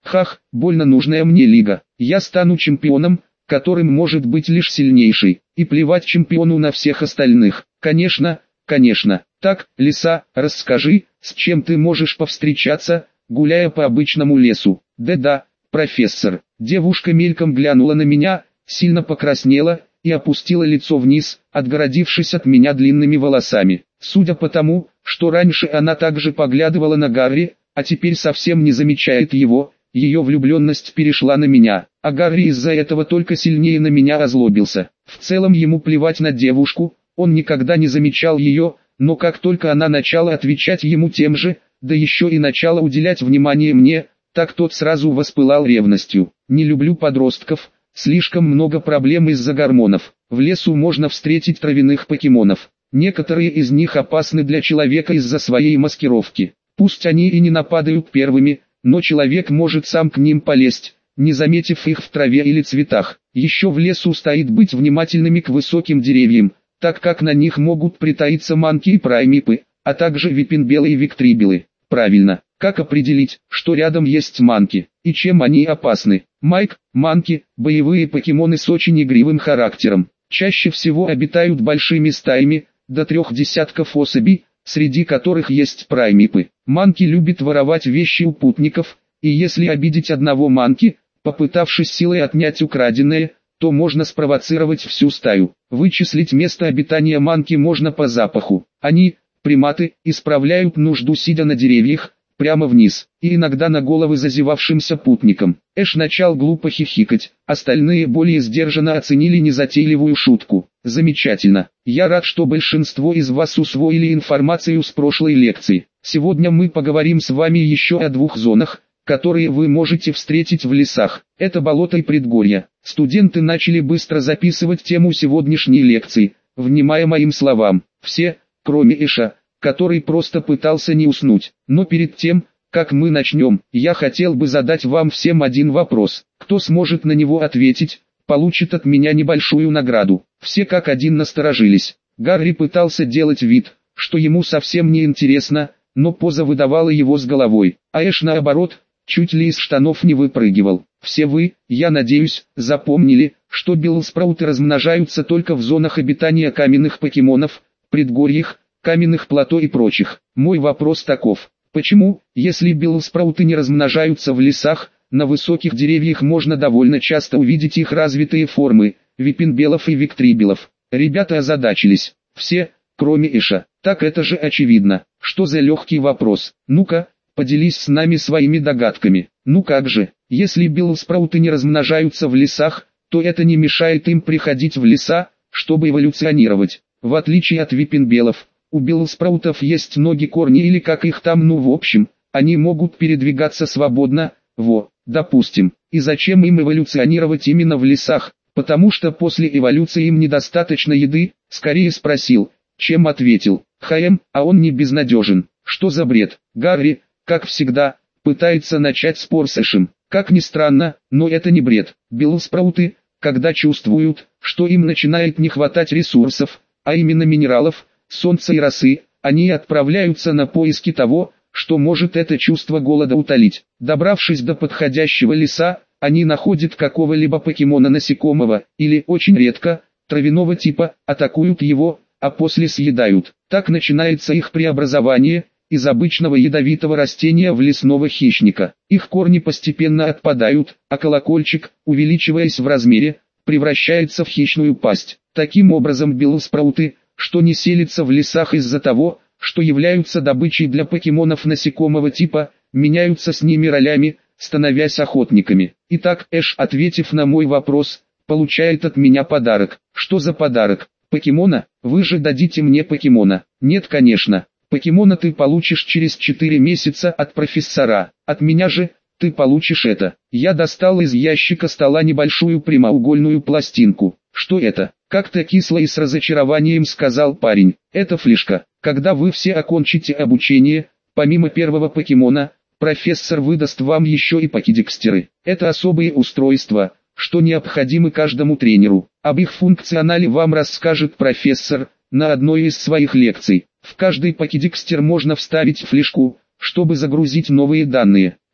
Хах, больно нужная мне лига. Я стану чемпионом, которым может быть лишь сильнейший, и плевать чемпиону на всех остальных. Конечно, конечно. Так, лиса, расскажи, с чем ты можешь повстречаться, гуляя по обычному лесу. Да-да, профессор. Девушка мельком глянула на меня, сильно покраснела и опустила лицо вниз, отгородившись от меня длинными волосами. Судя по тому, что раньше она также поглядывала на Гарри, а теперь совсем не замечает его, ее влюбленность перешла на меня, а Гарри из-за этого только сильнее на меня озлобился. В целом ему плевать на девушку, он никогда не замечал ее, но как только она начала отвечать ему тем же, да еще и начала уделять внимание мне, так тот сразу воспылал ревностью. Не люблю подростков, слишком много проблем из-за гормонов. В лесу можно встретить травяных покемонов. Некоторые из них опасны для человека из-за своей маскировки. Пусть они и не нападают первыми, но человек может сам к ним полезть, не заметив их в траве или цветах. Еще в лесу стоит быть внимательными к высоким деревьям, так как на них могут притаиться манки и праймипы, а также випинбелы и виктрибелы. Правильно, как определить, что рядом есть манки, и чем они опасны? Майк, манки – боевые покемоны с очень игривым характером. Чаще всего обитают большими стаями, до 3 десятков особей, среди которых есть праймипы. Манки любят воровать вещи у путников, и если обидеть одного манки, попытавшись силой отнять украденное, то можно спровоцировать всю стаю. Вычислить место обитания манки можно по запаху. Они, приматы, исправляют нужду сидя на деревьях, прямо вниз, и иногда на головы зазевавшимся путникам. Эш начал глупо хихикать, остальные более сдержанно оценили незатейливую шутку. Замечательно. Я рад, что большинство из вас усвоили информацию с прошлой лекции. Сегодня мы поговорим с вами еще о 2 зонах, которые вы можете встретить в лесах. Это болото и предгорья. Студенты начали быстро записывать тему сегодняшней лекции, внимая моим словам. Все, кроме Эша, который просто пытался не уснуть. Но перед тем, как мы начнем, я хотел бы задать вам всем один вопрос. Кто сможет на него ответить, получит от меня небольшую награду. Все как один насторожились. Гарри пытался делать вид, что ему совсем не интересно, но поза выдавала его с головой. А Эш наоборот, чуть ли из штанов не выпрыгивал. Все вы, я надеюсь, запомнили, что биллспрауты размножаются только в зонах обитания каменных покемонов, предгорьях, каменных плато и прочих. Мой вопрос таков: почему, если биллспрауты не размножаются в лесах, на высоких деревьях можно довольно часто увидеть их развитые формы, випинбелов и виктрибелов? Ребята озадачились. Все, кроме Эша. Так это же очевидно. Что за легкий вопрос? Ну-ка, поделись с нами своими догадками. Ну как же, если биллспрауты не размножаются в лесах, то это не мешает им приходить в леса, чтобы эволюционировать. В отличие от випинбелов, у биллспраутов есть ноги, корни или как их там, в общем, они могут передвигаться свободно, допустим. И зачем им эволюционировать именно в лесах? Потому что после эволюции им недостаточно еды, скорее спросил, чем ответил. А он не безнадежен. Что за бред? Гарри, как всегда, пытается начать спор с Эшем. Как ни странно, но это не бред. Биллспрауты, когда чувствуют, что им начинает не хватать ресурсов, а именно минералов, солнца и росы, они отправляются на поиски того, что может это чувство голода утолить. Добравшись до подходящего леса, они находят какого-либо покемона насекомого, или, очень редко, травяного типа, атакуют его, а после съедают. Так начинается их преобразование, из обычного ядовитого растения в лесного хищника. Их корни постепенно отпадают, а колокольчик, увеличиваясь в размере, превращается в хищную пасть. Таким образом биллспрауты, что не селятся в лесах из-за того, что являются добычей для покемонов насекомого типа, меняются с ними ролями, становясь охотниками. Итак, Эш, ответив на мой вопрос, получает от меня подарок. Что за подарок? Покемона? Вы же дадите мне покемона? Нет, конечно. Покемона ты получишь через 4 месяца от профессора. От меня же, ты получишь это. Я достал из ящика стола небольшую прямоугольную пластинку. Что это? Как-то кисло и с разочарованием сказал парень. Это флешка. Когда вы все окончите обучение, помимо первого покемона, профессор выдаст вам еще и покедекстеры. Это особые устройства, что необходимы каждому тренеру. Об их функционале вам расскажет профессор на одной из своих лекций. В каждый покедекстер можно вставить флешку, чтобы загрузить новые данные.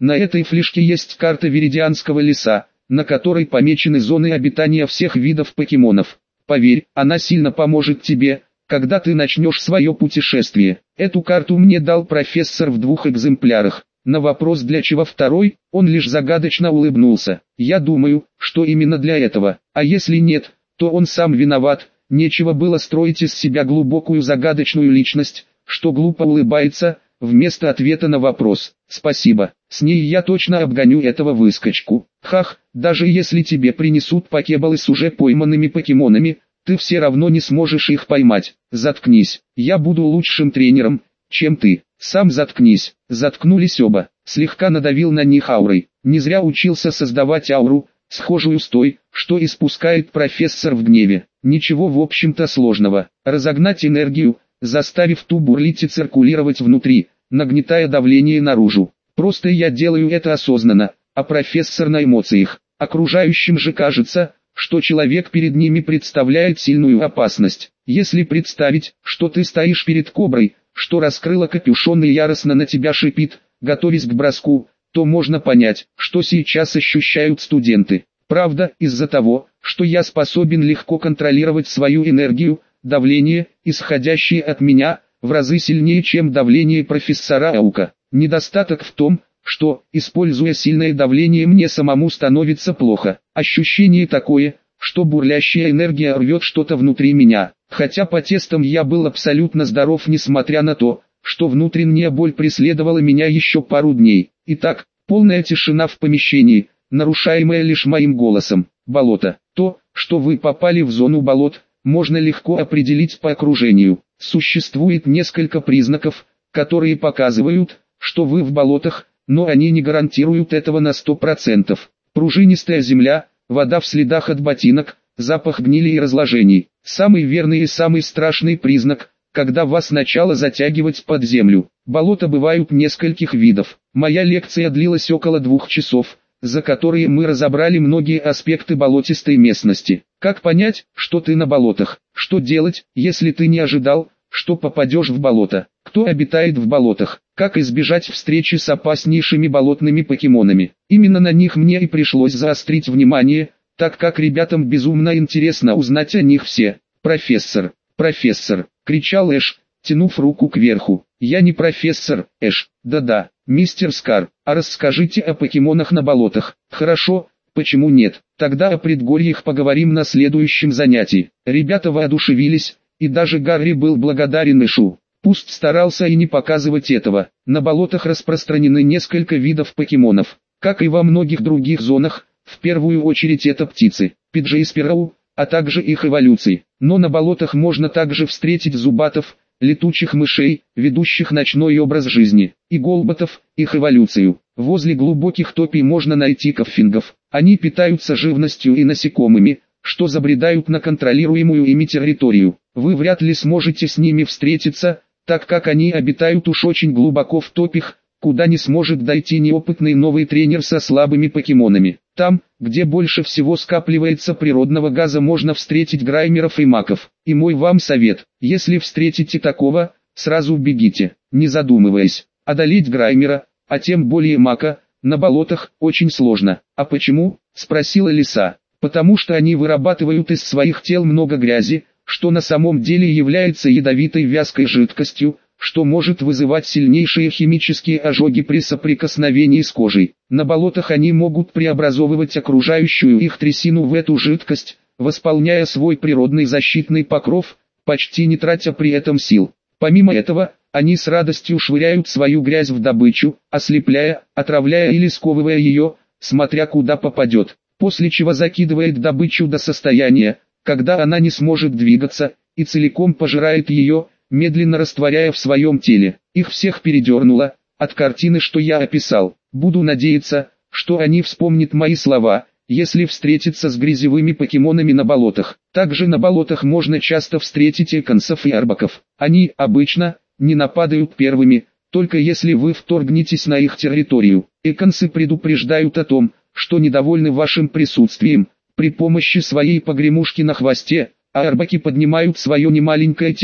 На этой флешке есть карта Виридианского леса, на которой помечены зоны обитания всех видов покемонов. Поверь, она сильно поможет тебе, когда ты начнешь свое путешествие. Эту карту мне дал профессор в 2 экземплярах. На вопрос для чего второй, он лишь загадочно улыбнулся. Я думаю, что именно для этого, а если нет, то он сам виноват. Нечего было строить из себя глубокую загадочную личность, что глупо улыбается, вместо ответа на вопрос. Спасибо, с ней я точно обгоню этого выскочку. Хах, даже если тебе принесут покеболы с уже пойманными покемонами, ты все равно не сможешь их поймать. Заткнись, я буду лучшим тренером, чем ты. Сам заткнись. Заткнулись оба. Слегка надавил на них аурой. Не зря учился создавать ауру, схожую с той, что испускает профессор в гневе. Ничего в общем-то сложного. Разогнать энергию, заставив ту бурлить и циркулировать внутри, нагнетая давление наружу. Просто я делаю это осознанно, а профессор на эмоциях. Окружающим же кажется, что человек перед ними представляет сильную опасность. Если представить, что ты стоишь перед коброй, что раскрыла капюшон и яростно на тебя шипит, готовясь к броску, то можно понять, что сейчас ощущают студенты. Правда, из-за того, что я способен легко контролировать свою энергию, давление, исходящее от меня, в разы сильнее, чем давление профессора Аука. Недостаток в том, что, используя сильное давление, мне самому становится плохо. Ощущение такое, что бурлящая энергия рвет что-то внутри меня. Хотя по тестам я был абсолютно здоров, несмотря на то, что внутренняя боль преследовала меня еще пару дней. Итак, полная тишина в помещении, нарушаемая лишь моим голосом. Болото. То, что вы попали в зону болот, можно легко определить по окружению. Существует несколько признаков, которые показывают, что вы в болотах, но они не гарантируют этого на 100%. Пружинистая земля, вода в следах от ботинок, запах гнили и разложений. Самый верный и самый страшный признак, когда вас начало затягивать под землю. Болота бывают нескольких видов. Моя лекция длилась около 2 часов, за которые мы разобрали многие аспекты болотистой местности. Как понять, что ты на болотах? Что делать, если ты не ожидал, что попадешь в болото? Кто обитает в болотах? Как избежать встречи с опаснейшими болотными покемонами? Именно на них мне и пришлось заострить внимание, так как ребятам безумно интересно узнать о них все. «Профессор! Профессор!» — кричал Эш, тянув руку кверху. «Я не профессор, Эш. Да-да, мистер Скар, а расскажите о покемонах на болотах». «Хорошо, почему нет? Тогда о предгорьях поговорим на следующем занятии». Ребята воодушевились, и даже Гарри был благодарен Эшу. Пусть старался и не показывать этого. На болотах распространены несколько видов покемонов. Как и во многих других зонах, в первую очередь это птицы, Пиджей-спироу, а также их эволюции. Но на болотах можно также встретить зубатов, летучих мышей, ведущих ночной образ жизни, и голботов, их эволюцию. Возле глубоких топий можно найти коффингов. Они питаются живностью и насекомыми, что забредают на контролируемую ими территорию. Вы вряд ли сможете с ними встретиться, так как они обитают уж очень глубоко в топях, куда не сможет дойти неопытный новый тренер со слабыми покемонами. Там, где больше всего скапливается природного газа, можно встретить граймеров и маков. И мой вам совет: если встретите такого, сразу бегите, не задумываясь. Одолеть граймера, а тем более мака, на болотах очень сложно. А почему? Спросила лиса. Потому что они вырабатывают из своих тел много грязи, что на самом деле является ядовитой вязкой жидкостью, что может вызывать сильнейшие химические ожоги при соприкосновении с кожей. На болотах они могут преобразовывать окружающую их трясину в эту жидкость, восполняя свой природный защитный покров, почти не тратя при этом сил. Помимо этого, они с радостью швыряют свою грязь в добычу, ослепляя, отравляя или сковывая ее, смотря куда попадет, после чего закидывает добычу до состояния, когда она не сможет двигаться, и целиком пожирает ее, медленно растворяя в своем теле. Их всех передернуло от картины, что я описал. Буду надеяться, что они вспомнят мои слова, если встретиться с грязевыми покемонами на болотах. Также на болотах можно часто встретить эконсов и арбаков. Они, обычно, не нападают первыми, только если вы вторгнетесь на их территорию. Эконсы предупреждают о том, что недовольны вашим присутствием, при помощи своей погремушки на хвосте, а арбаки поднимают свое немаленькое тело,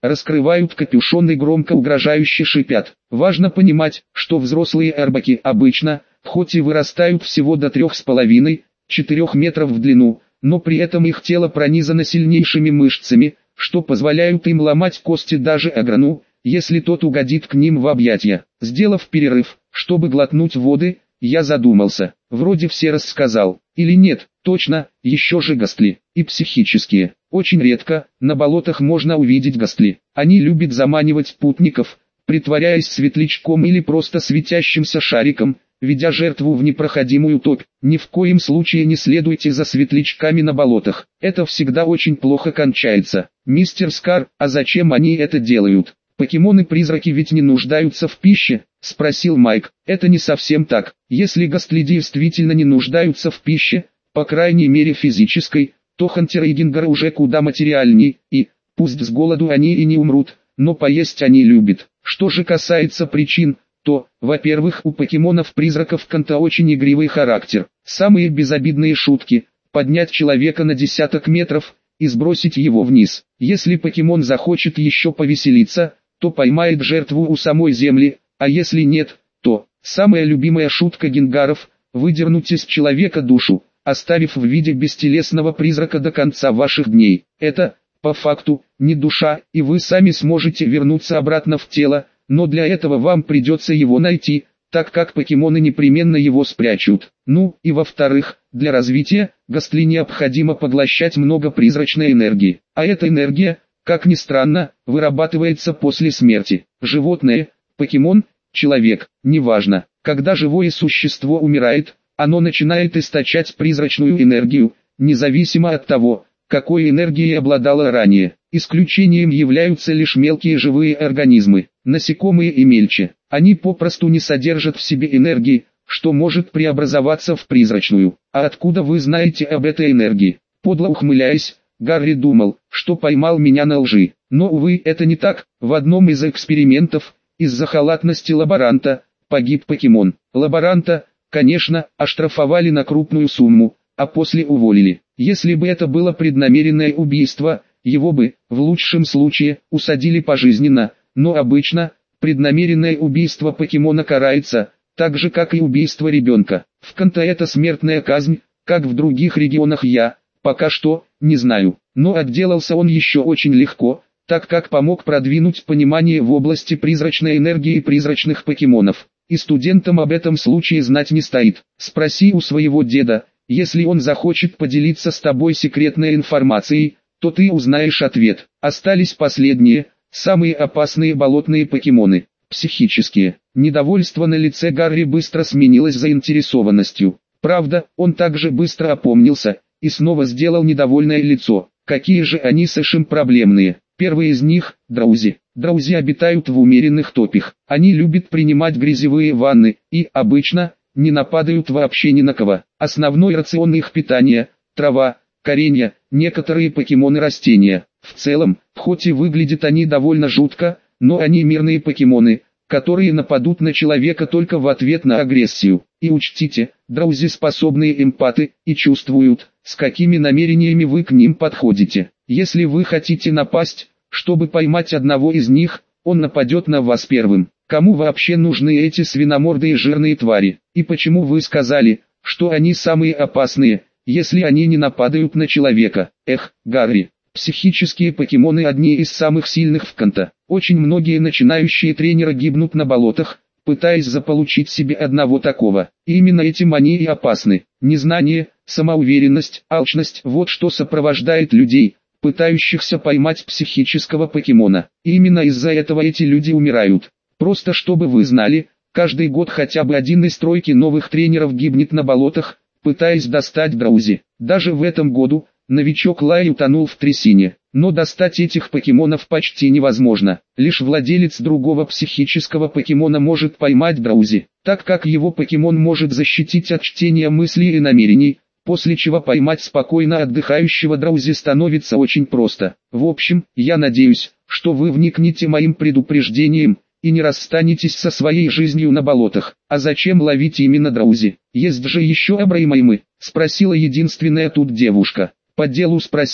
раскрывают капюшоны, громко угрожающе шипят. Важно понимать, что взрослые эрбаки обычно, хоть и вырастают всего до 3,5–4 метров в длину, но при этом их тело пронизано сильнейшими мышцами, что позволяют им ломать кости даже аграну, если тот угодит к ним в объятия. Сделав перерыв, чтобы глотнуть воды, я задумался. Вроде все рассказал. Или нет, точно, еще же гастли. И психические. Очень редко на болотах можно увидеть гастли. Они любят заманивать путников, притворяясь светлячком или просто светящимся шариком, ведя жертву в непроходимую топь. Ни в коем случае не следуйте за светлячками на болотах. Это всегда очень плохо кончается. Мистер Скар, а зачем они это делают? Покемоны-призраки ведь не нуждаются в пище, спросил Майк. Это не совсем так. Если гастли действительно не нуждаются в пище, по крайней мере физической, то хантеры и гингары уже куда материальней, и, пусть с голоду они и не умрут, но поесть они любят. Что же касается причин, то, во-первых, у покемонов-призраков Канта очень игривый характер. Самые безобидные шутки – поднять человека на десяток метров и сбросить его вниз. Если покемон захочет еще повеселиться, то поймает жертву у самой земли, а если нет, то самая любимая шутка гингаров – выдернуть из человека душу, оставив в виде бестелесного призрака до конца ваших дней. Это, по факту, не душа, и вы сами сможете вернуться обратно в тело, но для этого вам придется его найти, так как покемоны непременно его спрячут. Ну, и во-вторых, для развития, гастли необходимо поглощать много призрачной энергии, а эта энергия, как ни странно, вырабатывается после смерти. Животное, покемон, человек, неважно, когда живое существо умирает, оно начинает источать призрачную энергию, независимо от того, какой энергией обладало ранее. Исключением являются лишь мелкие живые организмы, насекомые и мельче. Они попросту не содержат в себе энергии, что может преобразоваться в призрачную. А откуда вы знаете об этой энергии? Подло ухмыляясь, Гарри думал, что поймал меня на лжи. Но, увы, это не так. В одном из экспериментов, из-за халатности лаборанта, погиб покемон. Лаборанта, конечно, оштрафовали на крупную сумму, а после уволили. Если бы это было преднамеренное убийство, его бы, в лучшем случае, усадили пожизненно, но обычно, преднамеренное убийство покемона карается, так же как и убийство ребенка. В Канта это смертная казнь, как в других регионах я, пока что, не знаю. Но отделался он еще очень легко, так как помог продвинуть понимание в области призрачной энергии и призрачных покемонов. И студентам об этом случае знать не стоит. Спроси у своего деда, если он захочет поделиться с тобой секретной информацией, то ты узнаешь ответ. Остались последние, самые опасные болотные покемоны, психические. Недовольство на лице Гарри быстро сменилось заинтересованностью. Правда, он также быстро опомнился и снова сделал недовольное лицо. Какие же они Сэшем проблемные? Первый из них – драузи. Драузи обитают в умеренных топях. Они любят принимать грязевые ванны и, обычно, не нападают вообще ни на кого. Основной рацион их питания – трава, коренья, некоторые покемоны растения. В целом, хоть и выглядят они довольно жутко, но они мирные покемоны, которые нападут на человека только в ответ на агрессию. И учтите, драузи способные эмпаты и чувствуют, с какими намерениями вы к ним подходите. Если вы хотите напасть, чтобы поймать одного из них, он нападет на вас первым. Кому вообще нужны эти свиномордые жирные твари? И почему вы сказали, что они самые опасные, если они не нападают на человека? Эх, Гарри, психические покемоны одни из самых сильных в Канта. Очень многие начинающие тренеры гибнут на болотах, пытаясь заполучить себе одного такого. И именно этим они и опасны. Незнание, самоуверенность, алчность – вот что сопровождает людей, пытающихся поймать психического покемона. И именно из-за этого эти люди умирают. Просто чтобы вы знали, каждый год хотя бы один из тройки новых тренеров гибнет на болотах, пытаясь достать драузи. Даже в этом году новичок Лай утонул в трясине. Но достать этих покемонов почти невозможно. Лишь владелец другого психического покемона может поймать драузи, так как его покемон может защитить от чтения мыслей и намерений, после чего поймать спокойно отдыхающего драузи становится очень просто. В общем, я надеюсь, что вы вникнете моим предупреждением и не расстанетесь со своей жизнью на болотах. А зачем ловить именно драузи? Есть же еще абраймаймы, спросила единственная тут девушка. По делу спросила,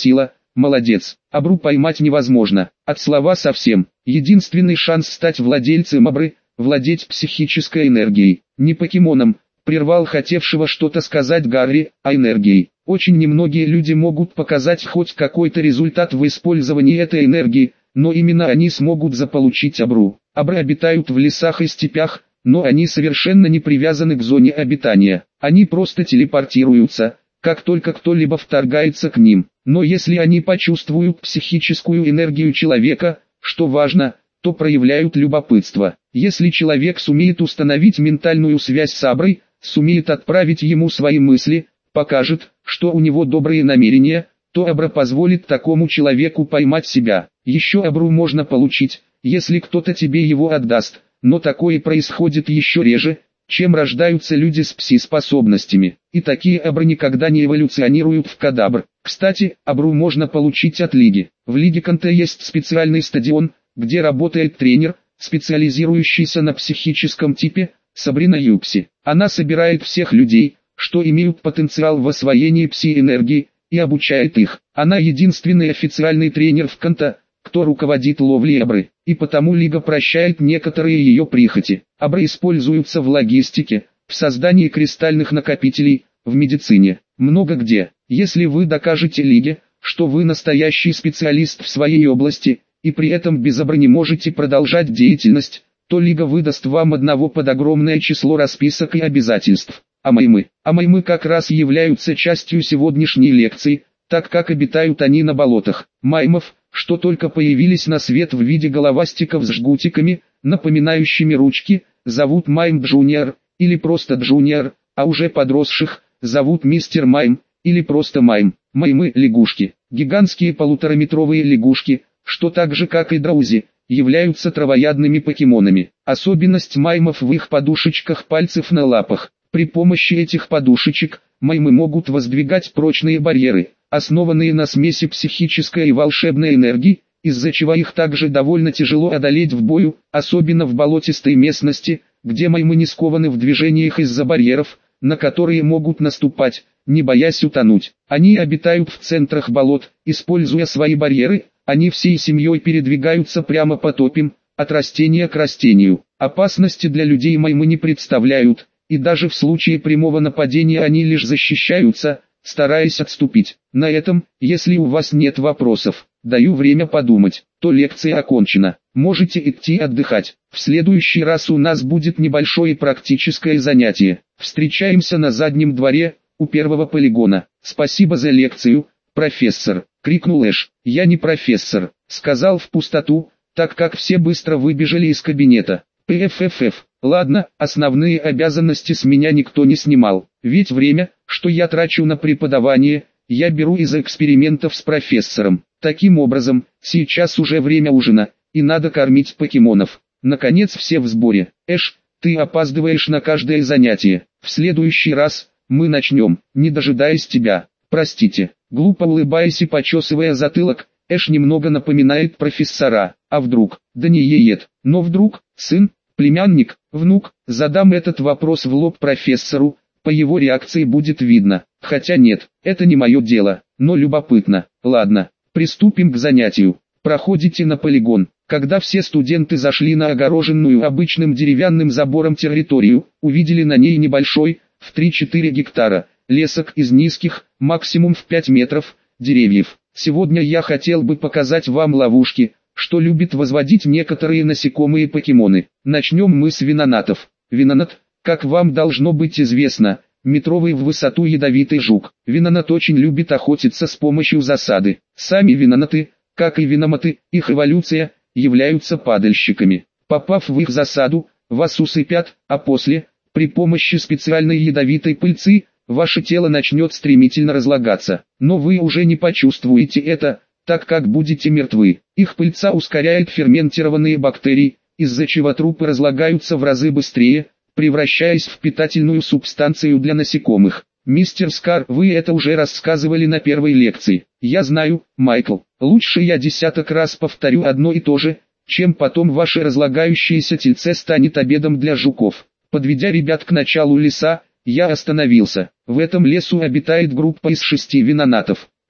молодец. Абру поймать невозможно, от слова совсем. Единственный шанс стать владельцем абры – владеть психической энергией, не покемоном, прервал хотевшего что-то сказать Гарри, а энергией. Очень немногие люди могут показать хоть какой-то результат в использовании этой энергии, но именно они смогут заполучить абру. Абры обитают в лесах и степях, но они совершенно не привязаны к зоне обитания. Они просто телепортируются, как только кто-либо вторгается к ним. Но если они почувствуют психическую энергию человека, что важно, то проявляют любопытство. Если человек сумеет установить ментальную связь с аброй, сумеет отправить ему свои мысли, покажет, что у него добрые намерения, то абра позволит такому человеку поймать себя. Еще абру можно получить, если кто-то тебе его отдаст, но такое происходит еще реже, чем рождаются люди с пси-способностями. И такие абры никогда не эволюционируют в кадабр. Кстати, абру можно получить от Лиги. В Лиге Канте есть специальный стадион, где работает тренер, специализирующийся на психическом типе, Сабрина Юкси. Она собирает всех людей, что имеют потенциал в освоении пси-энергии, и обучает их. Она единственный официальный тренер в Канте, кто руководит ловлей абры, и потому Лига прощает некоторые ее прихоти. Абры используются в логистике, в создании кристальных накопителей, в медицине, много где. Если вы докажете Лиге, что вы настоящий специалист в своей области, и при этом без абры не можете продолжать деятельность, то Лига выдаст вам одного под огромное число расписок и обязательств. А маймы как раз являются частью сегодняшней лекции, так как обитают они на болотах. Маймов, что только появились на свет в виде головастиков с жгутиками, напоминающими ручки, зовут Майм Джуниор, или просто Джуниор, а уже подросших, зовут Мистер Майм, или просто Майм. Маймы – лягушки, гигантские полутораметровые лягушки, что так же как и драузи, являются травоядными покемонами. Особенность маймов в их подушечках пальцев на лапах. При помощи этих подушечек, маймы могут воздвигать прочные барьеры, основанные на смеси психической и волшебной энергии, из-за чего их также довольно тяжело одолеть в бою, особенно в болотистой местности, где маймы не скованы в движениях из-за барьеров, на которые могут наступать, не боясь утонуть. Они обитают в центрах болот, используя свои барьеры, они всей семьей передвигаются прямо по топям, от растения к растению. Опасности для людей маймы не представляют, и даже в случае прямого нападения они лишь защищаются, стараясь отступить. На этом, если у вас нет вопросов, даю время подумать, то лекция окончена. Можете идти отдыхать. В следующий раз у нас будет небольшое практическое занятие. Встречаемся на заднем дворе, у первого полигона. Спасибо за лекцию, профессор, крикнул Эш. Я не профессор, сказал в пустоту, так как все быстро выбежали из кабинета. ПФФФ. Ладно, основные обязанности с меня никто не снимал, ведь время, что я трачу на преподавание, я беру из экспериментов с профессором. Таким образом, сейчас уже время ужина, и надо кормить покемонов. Наконец все в сборе. Эш, ты опаздываешь на каждое занятие. В следующий раз, мы начнем, не дожидаясь тебя. Простите. Глупо улыбаясь и почесывая затылок, Эш немного напоминает профессора. А вдруг, да не еет, но вдруг, сын, племянник, внук, задам этот вопрос в лоб профессору, по его реакции будет видно. Хотя нет, это не мое дело, но любопытно. Ладно, приступим к занятию. Проходите на полигон. Когда все студенты зашли на огороженную обычным деревянным забором территорию, увидели на ней небольшой, в 3-4 гектара, лесок из низких, максимум в 5 метров, деревьев. Сегодня я хотел бы показать вам ловушки, что любит возводить некоторые насекомые покемоны. Начнем мы с винонатов. Винонат, как вам должно быть известно, метровый в высоту ядовитый жук. Винонат очень любит охотиться с помощью засады. Сами винонаты, как и виноматы, их эволюция, являются падальщиками. Попав в их засаду, вас усыпят, а после, при помощи специальной ядовитой пыльцы, ваше тело начнет стремительно разлагаться. Но вы уже не почувствуете это, так как будете мертвы. Их пыльца ускоряет ферментированные бактерии, из-за чего трупы разлагаются в разы быстрее, превращаясь в питательную субстанцию для насекомых. Мистер Скар, вы это уже рассказывали на первой лекции. Я знаю, Майкл, лучше я десяток раз повторю одно и то же, чем потом ваше разлагающееся тельце станет обедом для жуков. Подведя ребят к началу леса, я остановился. В этом лесу обитает группа из 6 винонатов.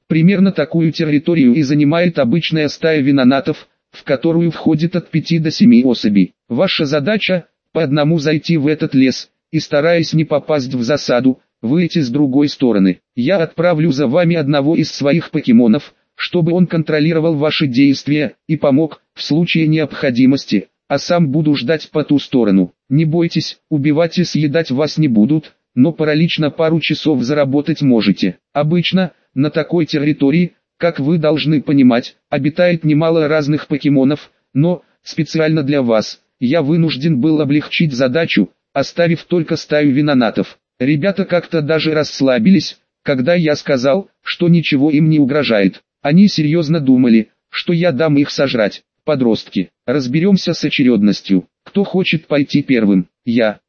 Примерно такую территорию и занимает обычная стая винонатов, в которую входит от 5 до 7 особей. Ваша задача – по одному зайти в этот лес, и стараясь не попасть в засаду, выйти с другой стороны. Я отправлю за вами одного из своих покемонов, чтобы он контролировал ваши действия и помог в случае необходимости, а сам буду ждать по ту сторону. Не бойтесь, убивать и съедать вас не будут, но паралич на пару часов заработать можете. Обычно, на такой территории, как вы должны понимать, обитает немало разных покемонов, но, специально для вас, я вынужден был облегчить задачу, оставив только стаю винонатов. Ребята как-то даже расслабились, когда я сказал, что ничего им не угрожает. Они серьезно думали, что я дам их сожрать. Подростки, разберемся с очередностью. Кто хочет пойти первым? Я,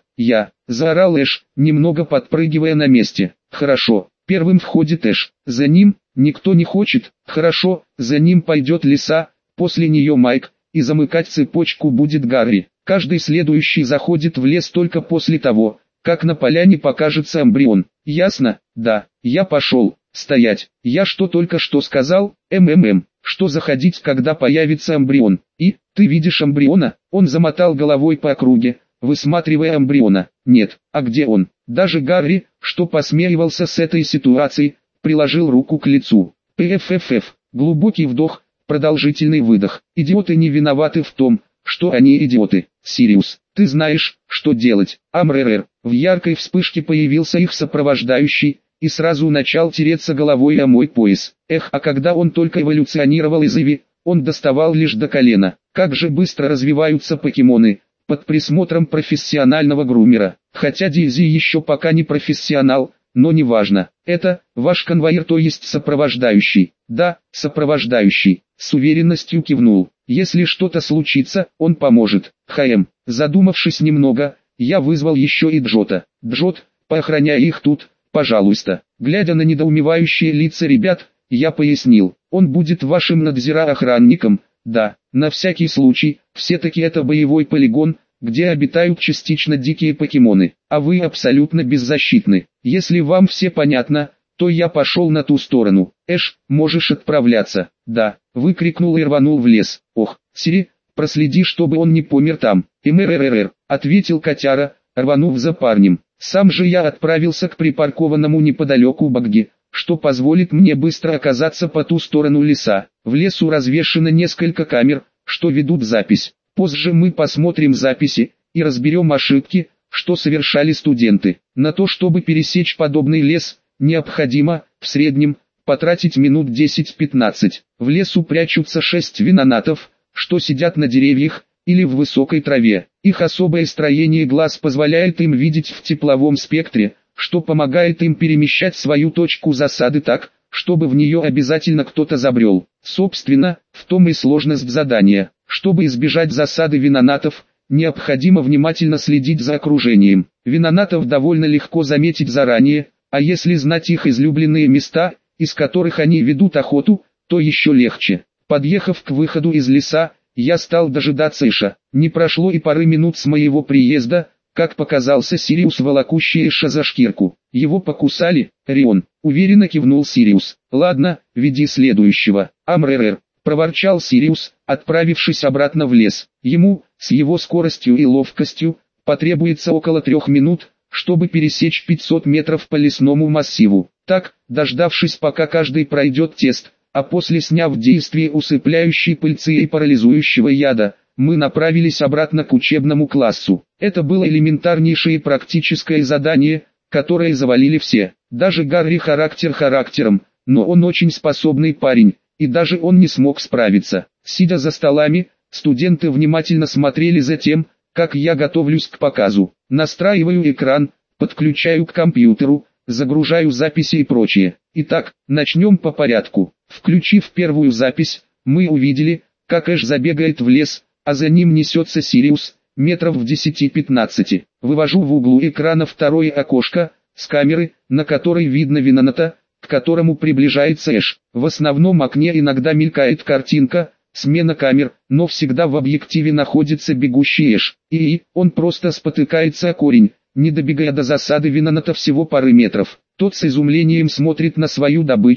заорал Эш, немного подпрыгивая на месте. Хорошо, первым входит Эш, за ним, никто не хочет, хорошо, за ним пойдет Лиса, после нее Майк, и замыкать цепочку будет Гарри. Каждый следующий заходит в лес только после того, как на поляне покажется эмбрион. Ясно? Да, я пошел. Стоять. Я что только что сказал? Что заходить, когда появится эмбрион? И, ты видишь эмбриона? Он замотал головой по округе, высматривая эмбриона. Нет, а где он? Даже Гарри, что посмеивался с этой ситуацией, приложил руку к лицу. Пффф. Глубокий вдох, продолжительный выдох. Идиоты не виноваты в том, что они идиоты. Сириус, ты знаешь, что делать. Амререр. В яркой вспышке появился их сопровождающий, и сразу начал тереться головой о мой пояс. А когда он только эволюционировал из Иви, он доставал лишь до колена. Как же быстро развиваются покемоны, под присмотром профессионального грумера. Хотя Дейзи еще пока не профессионал, но неважно. Это, ваш конвоир, то есть сопровождающий. Да, сопровождающий. С уверенностью кивнул. Если что-то случится, он поможет. Задумавшись немного, я вызвал еще и Джота. Джот, поохраняй их тут, пожалуйста. Глядя на недоумевающие лица ребят, я пояснил, он будет вашим надзира-охранником. Да, на всякий случай, все-таки это боевой полигон, где обитают частично дикие покемоны, а вы абсолютно беззащитны. Если вам все понятно, то я пошел на ту сторону. Эш, можешь отправляться. Да, выкрикнул и рванул в лес. Ох, Сири, проследи, чтобы он не помер там. Ответил котяра, рванув за парнем. Сам же я отправился к припаркованному неподалеку багги, что позволит мне быстро оказаться по ту сторону леса. В лесу развешено несколько камер, что ведут запись. Позже мы посмотрим записи и разберем ошибки, что совершали студенты. На то, чтобы пересечь подобный лес, необходимо, в среднем, потратить минут 10-15. В лесу прячутся 6 винонатов, что сидят на деревьях или в высокой траве. Их особое строение глаз позволяет им видеть в тепловом спектре, что помогает им перемещать свою точку засады так, чтобы в нее обязательно кто-то забрел. Собственно, в том и сложность задания. Чтобы избежать засады винонатов, необходимо внимательно следить за окружением. Винонатов довольно легко заметить заранее, а если знать их излюбленные места, из которых они ведут охоту, то еще легче. Подъехав к выходу из леса, я стал дожидаться Эша. Не прошло и пары минут с моего приезда, как показался Сириус, волокущий Эша за шкирку. Его покусали? Рион, уверенно кивнул Сириус. Ладно, веди следующего. Проворчал Сириус, отправившись обратно в лес. Ему, с его скоростью и ловкостью, потребуется около 3 минут, чтобы пересечь 500 метров по лесному массиву. Так, дождавшись, пока каждый пройдет тест, а после сняв действие усыпляющей пыльцы и парализующего яда, мы направились обратно к учебному классу. Это было элементарнейшее практическое задание, которое завалили все. Даже Гарри характером, но он очень способный парень, и даже он не смог справиться. Сидя за столами, студенты внимательно смотрели за тем, как я готовлюсь к показу. Настраиваю экран, подключаю к компьютеру, загружаю записи и прочее. Итак, начнем по порядку. Включив первую запись, мы увидели, как Эш забегает в лес, а за ним несется Сириус, метров в 10-15. Вывожу в углу экрана второе окошко, с камеры, на которой видно виноната, к которому приближается Эш. В основном окне иногда мелькает картинка, смена камер, но всегда в объективе находится бегущий Эш. И он просто спотыкается о корень, не добегая до засады виноната всего пары метров. Тот с изумлением смотрит на свою добычу,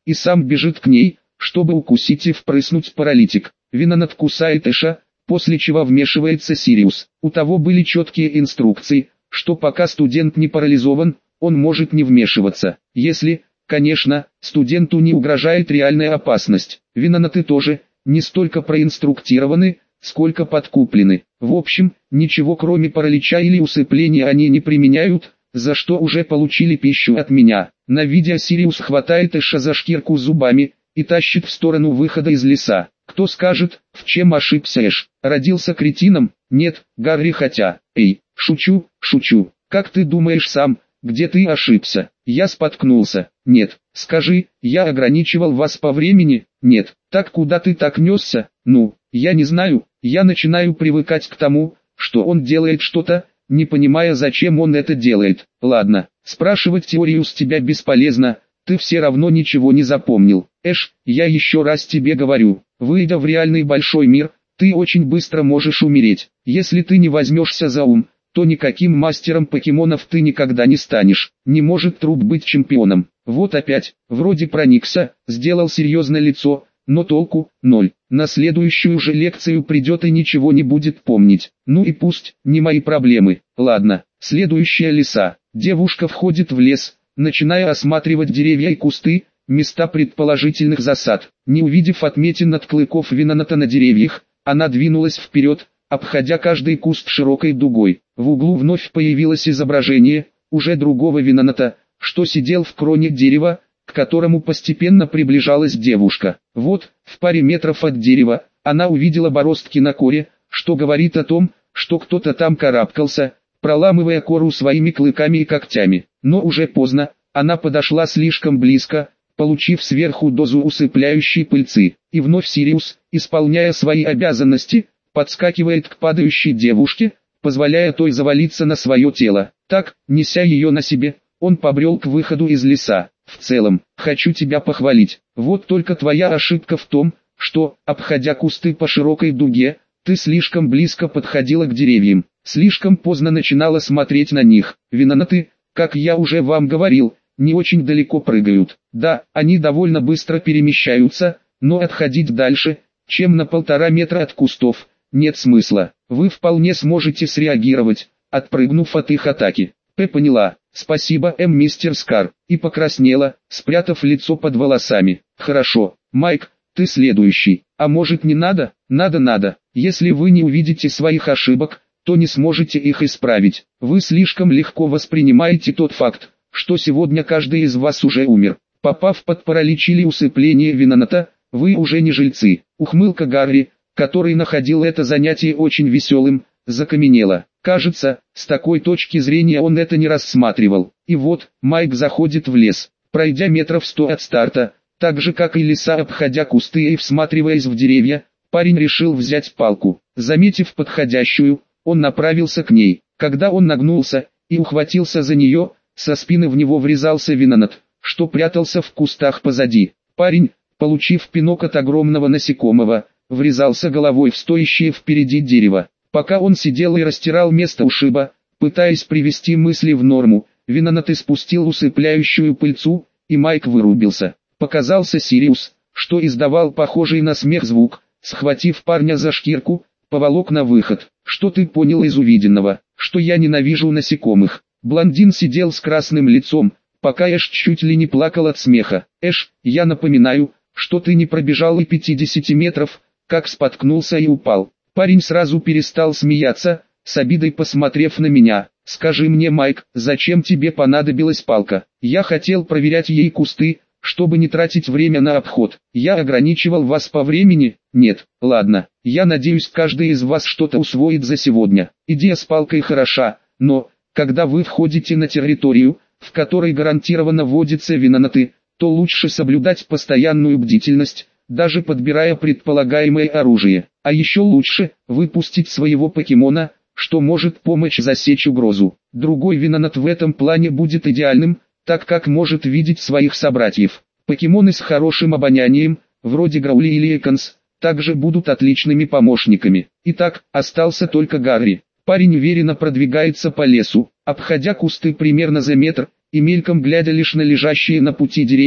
и сам бежит к ней, чтобы укусить и впрыснуть паралитик. Винонат кусает Эша, после чего вмешивается Сириус. У того были четкие инструкции, что пока студент не парализован, он может не вмешиваться. Если, конечно, студенту не угрожает реальная опасность. Винонаты тоже не столько проинструктированы, сколько подкуплены. В общем, ничего кроме паралича или усыпления они не применяют, за что уже получили пищу от меня. На видео Сириус хватает Эша за шкирку зубами и тащит в сторону выхода из леса. Кто скажет, в чем ошибся Эш? Родился кретином? Нет, Гарри, хотя... Эй, шучу, шучу. Как ты думаешь сам, где ты ошибся? Я споткнулся. Нет. Скажи, я ограничивал вас по времени? Нет. Так куда ты так несся? Ну, я не знаю. Я начинаю привыкать к тому, что он делает что-то, не понимая, зачем он это делает. Ладно, спрашивать теорию с тебя бесполезно, ты все равно ничего не запомнил. Эш, я еще раз тебе говорю, выйдя в реальный большой мир, ты очень быстро можешь умереть. Если ты не возьмешься за ум, то никаким мастером покемонов ты никогда не станешь. Не может труп быть чемпионом. Вот опять, вроде проникся, сделал серьезное лицо, но толку – ноль. На следующую же лекцию придет и ничего не будет помнить. Ну и пусть, не мои проблемы. Ладно, следующая лиса. Девушка входит в лес, начиная осматривать деревья и кусты, места предположительных засад. Не увидев отметин от клыков Виноната на деревьях, она двинулась вперед, обходя каждый куст широкой дугой. В углу вновь появилось изображение, уже другого Виноната, что сидел в кроне дерева, к которому постепенно приближалась девушка. Вот, в паре метров от дерева, она увидела бороздки на коре, что говорит о том, что кто-то там карабкался, проламывая кору своими клыками и когтями. Но уже поздно, она подошла слишком близко, получив сверху дозу усыпляющей пыльцы. И вновь Сириус, исполняя свои обязанности, подскакивает к падающей девушке, позволяя той завалиться на свое тело. Так, неся ее на себе, он побрел к выходу из леса. В целом, хочу тебя похвалить. Вот только твоя ошибка в том, что, обходя кусты по широкой дуге, ты слишком близко подходила к деревьям, слишком поздно начинала смотреть на них. Винонаты, как я уже вам говорил, не очень далеко прыгают. Да, они довольно быстро перемещаются, но отходить дальше, чем на 1,5 метра от кустов, нет смысла. Вы вполне сможете среагировать, отпрыгнув от их атаки. Поняла. Спасибо, мистер Скар, и покраснела, спрятав лицо под волосами. Хорошо, Майк, ты следующий. А может не надо? Надо. Если вы не увидите своих ошибок, то не сможете их исправить. Вы слишком легко воспринимаете тот факт, что сегодня каждый из вас уже умер. Попав под паралич или усыпление Виноната, вы уже не жильцы. Ухмылка Гарри, который находил это занятие очень веселым, закаменела. Кажется, с такой точки зрения он это не рассматривал. И вот, Майк заходит в лес, пройдя метров 100 от старта, так же как и лиса, обходя кусты и всматриваясь в деревья, парень решил взять палку. Заметив подходящую, он направился к ней. Когда он нагнулся и ухватился за нее, со спины в него врезался Винонат, что прятался в кустах позади. Парень, получив пинок от огромного насекомого, врезался головой в стоящее впереди дерево. Пока он сидел и растирал место ушиба, пытаясь привести мысли в норму, Винонат испустил усыпляющую пыльцу, и Майк вырубился. Показался Сириус, что издавал похожий на смех звук, схватив парня за шкирку, поволок на выход. Что ты понял из увиденного? Что я ненавижу насекомых. Блондин сидел с красным лицом, пока Эш чуть ли не плакал от смеха. Эш, я напоминаю, что ты не пробежал и 50 метров, как споткнулся и упал. Парень сразу перестал смеяться, с обидой посмотрев на меня. «Скажи мне, Майк, зачем тебе понадобилась палка?» «Я хотел проверять ей кусты, чтобы не тратить время на обход. Я ограничивал вас по времени?» «Нет, ладно. Я надеюсь, каждый из вас что-то усвоит за сегодня. Идея с палкой хороша, но, когда вы входите на территорию, в которой гарантированно водятся Винонаты, то лучше соблюдать постоянную бдительность, даже подбирая предполагаемое оружие. А еще лучше выпустить своего покемона, что может помочь засечь угрозу. Другой Винонат в этом плане будет идеальным, так как может видеть своих собратьев. Покемоны с хорошим обонянием, вроде Граули или Эконс, также будут отличными помощниками. Итак, остался только Гарри. Парень уверенно продвигается по лесу, обходя кусты примерно за метр, и мельком глядя лишь на лежащие на пути деревья,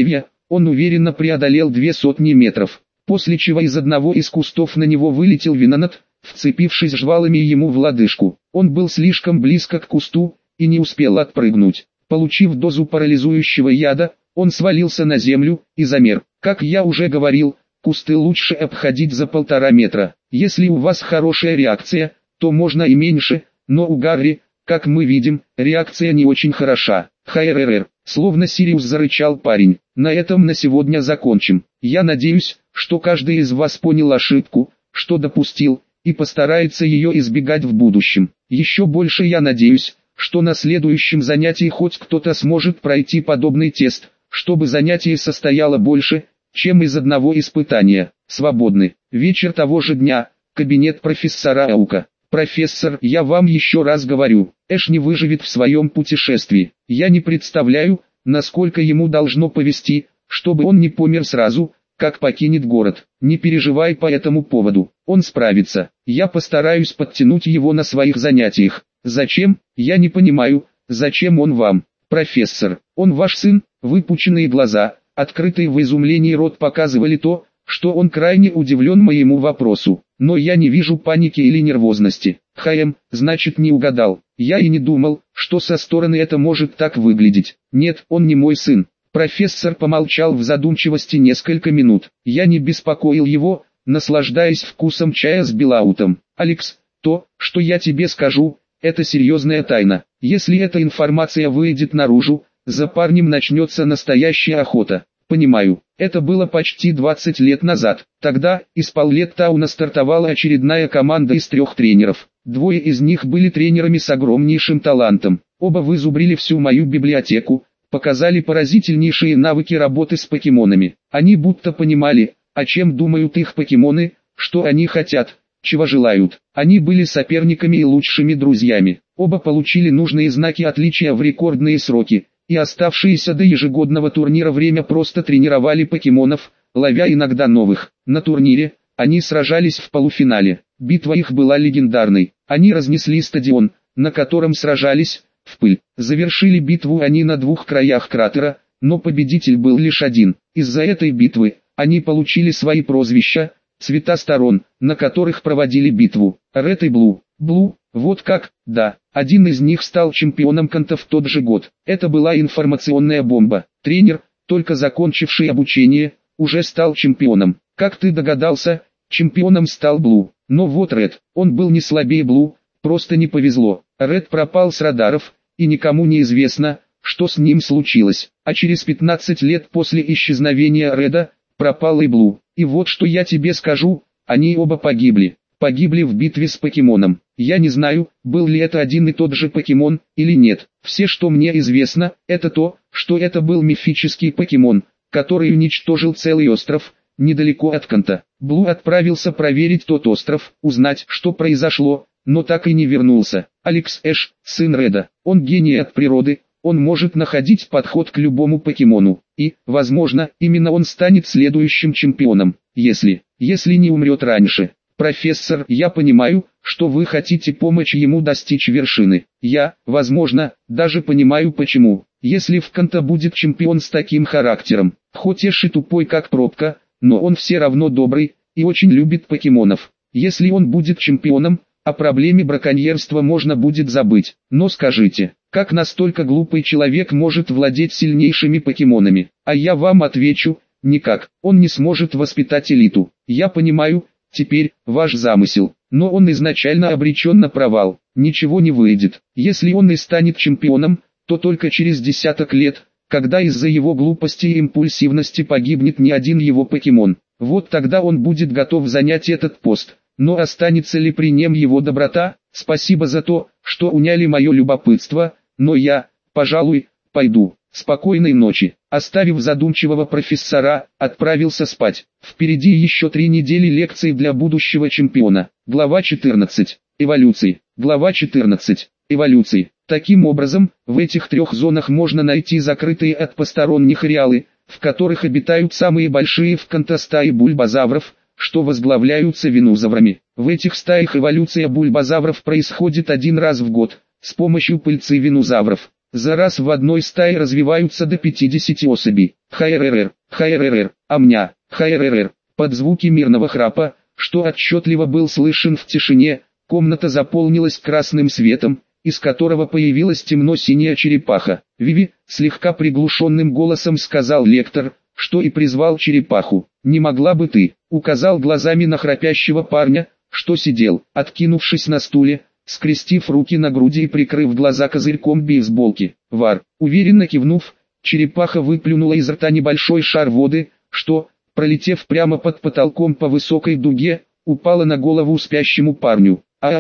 он уверенно преодолел 200 метров, после чего из одного из кустов на него вылетел Винонот, вцепившись жвалами ему в лодыжку. Он был слишком близко к кусту и не успел отпрыгнуть. Получив дозу парализующего яда, он свалился на землю и замер. Как я уже говорил, кусты лучше обходить за 1,5 метра. Если у вас хорошая реакция, то можно и меньше, но у Гарри, как мы видим, реакция не очень хороша. ХРР, словно Сириус зарычал парень. На этом на сегодня закончим. Я надеюсь, что каждый из вас понял ошибку, что допустил, и постарается ее избегать в будущем. Еще больше я надеюсь, что на следующем занятии хоть кто-то сможет пройти подобный тест, чтобы занятие состояло больше, чем из одного испытания. Свободны. Вечер того же дня. Кабинет профессора Аука. «Профессор, я вам еще раз говорю, Эш не выживет в своем путешествии. Я не представляю, насколько ему должно повезти, чтобы он не помер сразу, как покинет город. Не переживай по этому поводу, он справится. Я постараюсь подтянуть его на своих занятиях. Зачем? Я не понимаю, зачем он вам? Профессор, он ваш сын?» Выпученные глаза, открытый в изумлении рот показывали то, что он крайне удивлен моему вопросу. Но я не вижу паники или нервозности. Значит не угадал. Я и не думал, что со стороны это может так выглядеть. Нет, он не мой сын. Профессор помолчал в задумчивости несколько минут. Я не беспокоил его, наслаждаясь вкусом чая с Белаутом. «Алекс, то, что я тебе скажу, это серьезная тайна. Если эта информация выйдет наружу, за парнем начнется настоящая охота. Понимаю, это было почти 20 лет назад. Тогда из Паллеттауна стартовала очередная команда из 3 тренеров. 2 из них были тренерами с огромнейшим талантом. Оба вызубрили всю мою библиотеку, показали поразительнейшие навыки работы с покемонами. Они будто понимали, о чем думают их покемоны, что они хотят, чего желают. Они были соперниками и лучшими друзьями. Оба получили нужные знаки отличия в рекордные сроки, и оставшиеся до ежегодного турнира время просто тренировали покемонов, ловя иногда новых. На турнире они сражались в полуфинале. Битва их была легендарной. Они разнесли стадион, на котором сражались, в пыль. Завершили битву они на 2 краях кратера, но победитель был лишь один. Из-за этой битвы они получили свои прозвища, цвета сторон, на которых проводили битву. Ред и Блу. Блу, вот как, да. Один из них стал чемпионом Канта в тот же год. Это была информационная бомба. Тренер, только закончивший обучение, уже стал чемпионом. Как ты догадался, чемпионом стал Блу. Но вот Ред, он был не слабее Блу, просто не повезло. Ред пропал с радаров, и никому не известно, что с ним случилось. А через 15 лет после исчезновения Реда, пропал и Блу. И вот что я тебе скажу, они оба погибли. Погибли в битве с покемоном. Я не знаю, был ли это один и тот же покемон, или нет. Все, что мне известно, это то, что это был мифический покемон, который уничтожил целый остров, недалеко от Канта. Блу отправился проверить тот остров, узнать, что произошло, но так и не вернулся. Алекс Эш, сын Реда, он гений от природы, он может находить подход к любому покемону, и, возможно, именно он станет следующим чемпионом, если не умрет раньше. Профессор, я понимаю, что вы хотите помочь ему достичь вершины. Я, возможно, даже понимаю почему. Если в Канта будет чемпион с таким характером, хоть Эш и тупой как пробка, но он все равно добрый и очень любит покемонов. Если он будет чемпионом, о проблеме браконьерства можно будет забыть. Но скажите, как настолько глупый человек может владеть сильнейшими покемонами? А я вам отвечу, никак. Он не сможет воспитать элиту. Я понимаю, теперь, ваш замысел, но он изначально обречен на провал, ничего не выйдет. Если он и станет чемпионом, то только через десяток лет, когда из-за его глупости и импульсивности погибнет не один его покемон. Вот тогда он будет готов занять этот пост. Но останется ли при нем его доброта? Спасибо за то, что уняли мое любопытство, но я, пожалуй, пойду. Спокойной ночи. Оставив задумчивого профессора, отправился спать. Впереди еще 3 недели лекций для будущего чемпиона. Глава 14. Эволюции. Глава 14. Эволюции. Таким образом, в этих 3 зонах можно найти закрытые от посторонних ареалы, в которых обитают самые большие в Канта стаи бульбазавров, что возглавляются винозаврами. В этих стаях эволюция бульбазавров происходит 1 раз в год, с помощью пыльцы винозавров. За раз в одной стае развиваются до 50 особей. ХРРР, ХРРР, амня, ХРРР. Под звуки мирного храпа, что отчетливо был слышен в тишине, комната заполнилась красным светом, из которого появилась темно-синяя черепаха. «Виви», слегка приглушенным голосом сказал лектор, что и призвал черепаху. «Не могла бы ты», указал глазами на храпящего парня, что сидел, откинувшись на стуле, скрестив руки на груди и прикрыв глаза козырьком бейсболки. Вар, уверенно кивнув, черепаха выплюнула из рта небольшой шар воды, что, пролетев прямо под потолком по высокой дуге, упала на голову спящему парню.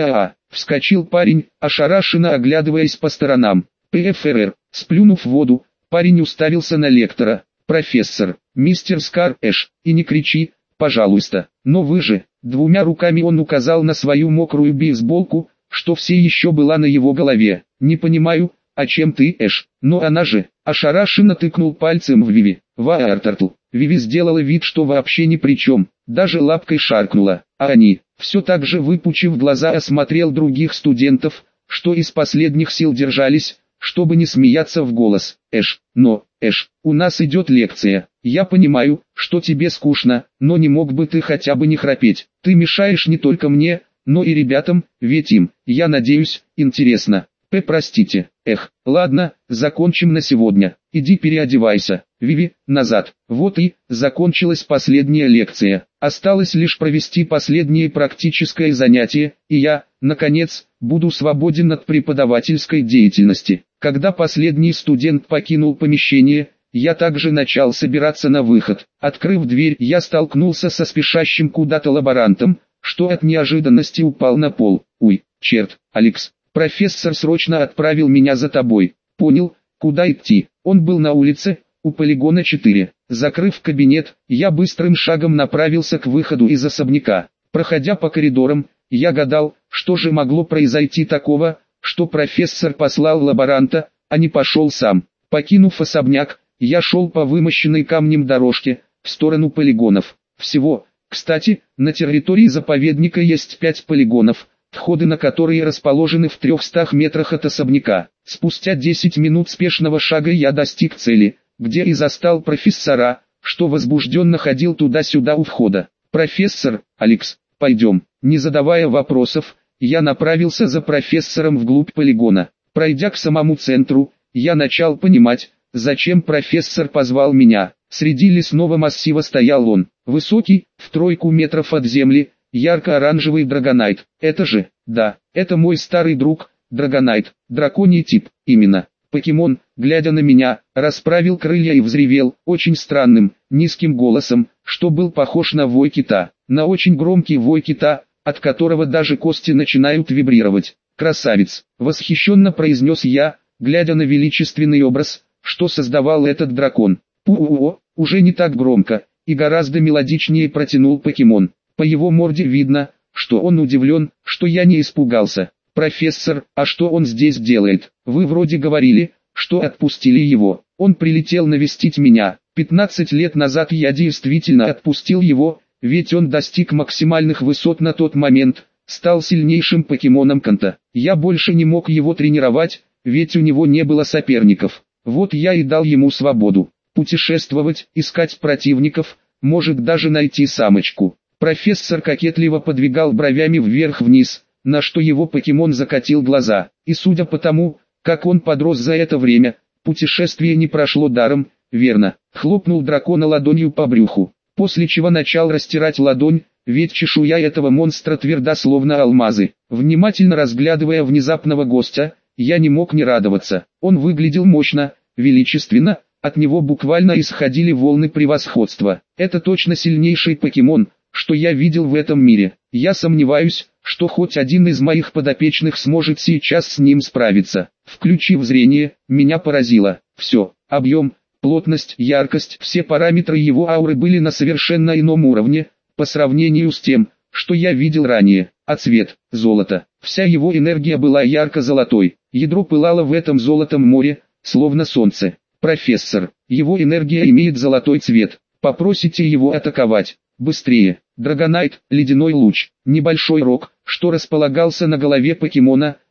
Вскочил парень, ошарашенно оглядываясь по сторонам. ПФРР, сплюнув воду, парень уставился на лектора. «Профессор, мистер Скар Эш, и не кричи, пожалуйста, но вы же...» Двумя руками он указал на свою мокрую бейсболку, что все еще была на его голове. «Не понимаю, а чем ты, Эш? Но она же...» Ошарашенно тыкнул пальцем в Виви. «Ваартартл». Виви сделала вид, что вообще ни при чем, даже лапкой шаркнула. А они, все так же выпучив глаза, осмотрел других студентов, что из последних сил держались, чтобы не смеяться в голос. «Эш, Эш, у нас идет лекция. Я понимаю, что тебе скучно, но не мог бы ты хотя бы не храпеть? Ты мешаешь не только мне, но и ребятам, ведь им, я надеюсь, интересно». Простите. Ладно, закончим на сегодня. Иди переодевайся. Виви, назад. Вот и, закончилась последняя лекция. Осталось лишь провести последнее практическое занятие, и я, наконец, буду свободен от преподавательской деятельности. Когда последний студент покинул помещение, я также начал собираться на выход. Открыв дверь, я столкнулся со спешащим куда-то лаборантом, что от неожиданности упал на пол. «Уй, черт, Алекс, профессор срочно отправил меня за тобой». «Понял, куда идти?» Он был на улице, у полигона 4. Закрыв кабинет, я быстрым шагом направился к выходу из особняка. Проходя по коридорам, я гадал, что же могло произойти такого, что профессор послал лаборанта, а не пошел сам. Покинув особняк, я шел по вымощенной камнем дорожке, в сторону полигонов. Всего, кстати, на территории заповедника есть 5 полигонов, входы на которые расположены в 300 метрах от особняка. Спустя 10 минут спешного шага я достиг цели, где и застал профессора, что возбужденно ходил туда-сюда у входа. «Профессор, Алекс, пойдем». Не задавая вопросов, я направился за профессором вглубь полигона. Пройдя к самому центру, я начал понимать, зачем профессор позвал меня. Среди лесного массива стоял он, высокий, в 3 метров от земли, ярко-оранжевый драгонайт. Это же, да, это мой старый друг, драгонайт, драконий тип, именно. Покемон, глядя на меня, расправил крылья и взревел, очень странным, низким голосом, что был похож на вой кита, на очень громкий вой кита, от которого даже кости начинают вибрировать. «Красавец!» — восхищенно произнес я, глядя на величественный образ, что создавал этот дракон. «Пу-у-о!» — уже не так громко, и гораздо мелодичнее протянул покемон. По его морде видно, что он удивлен, что я не испугался. «Профессор, а что он здесь делает? Вы вроде говорили, что отпустили его. Он прилетел навестить меня. 15 лет назад я действительно отпустил его, ведь он достиг максимальных высот на тот момент, стал сильнейшим покемоном Канта. Я больше не мог его тренировать, ведь у него не было соперников. Вот я и дал ему свободу. Путешествовать, искать противников, может даже найти самочку». Профессор кокетливо подвигал бровями вверх-вниз, на что его покемон закатил глаза. И судя по тому, как он подрос за это время, путешествие не прошло даром, верно. Хлопнул дракона ладонью по брюху, после чего начал растирать ладонь, ведь чешуя этого монстра тверда словно алмазы. Внимательно разглядывая внезапного гостя, я не мог не радоваться. Он выглядел мощно, величественно, от него буквально исходили волны превосходства. Это точно сильнейший покемон, что я видел в этом мире. Я сомневаюсь, что хоть один из моих подопечных сможет сейчас с ним справиться. Включив зрение, меня поразило. Все, объем, плотность, яркость, все параметры его ауры были на совершенно ином уровне, по сравнению с тем, что я видел ранее. А цвет, золото. Вся его энергия была ярко-золотой. Ядро пылало в этом золотом море, словно солнце. «Профессор, его энергия имеет золотой цвет. Попросите его атаковать. Быстрее». Драгонайт, ледяной луч, небольшой рог, что располагался на голове покемона,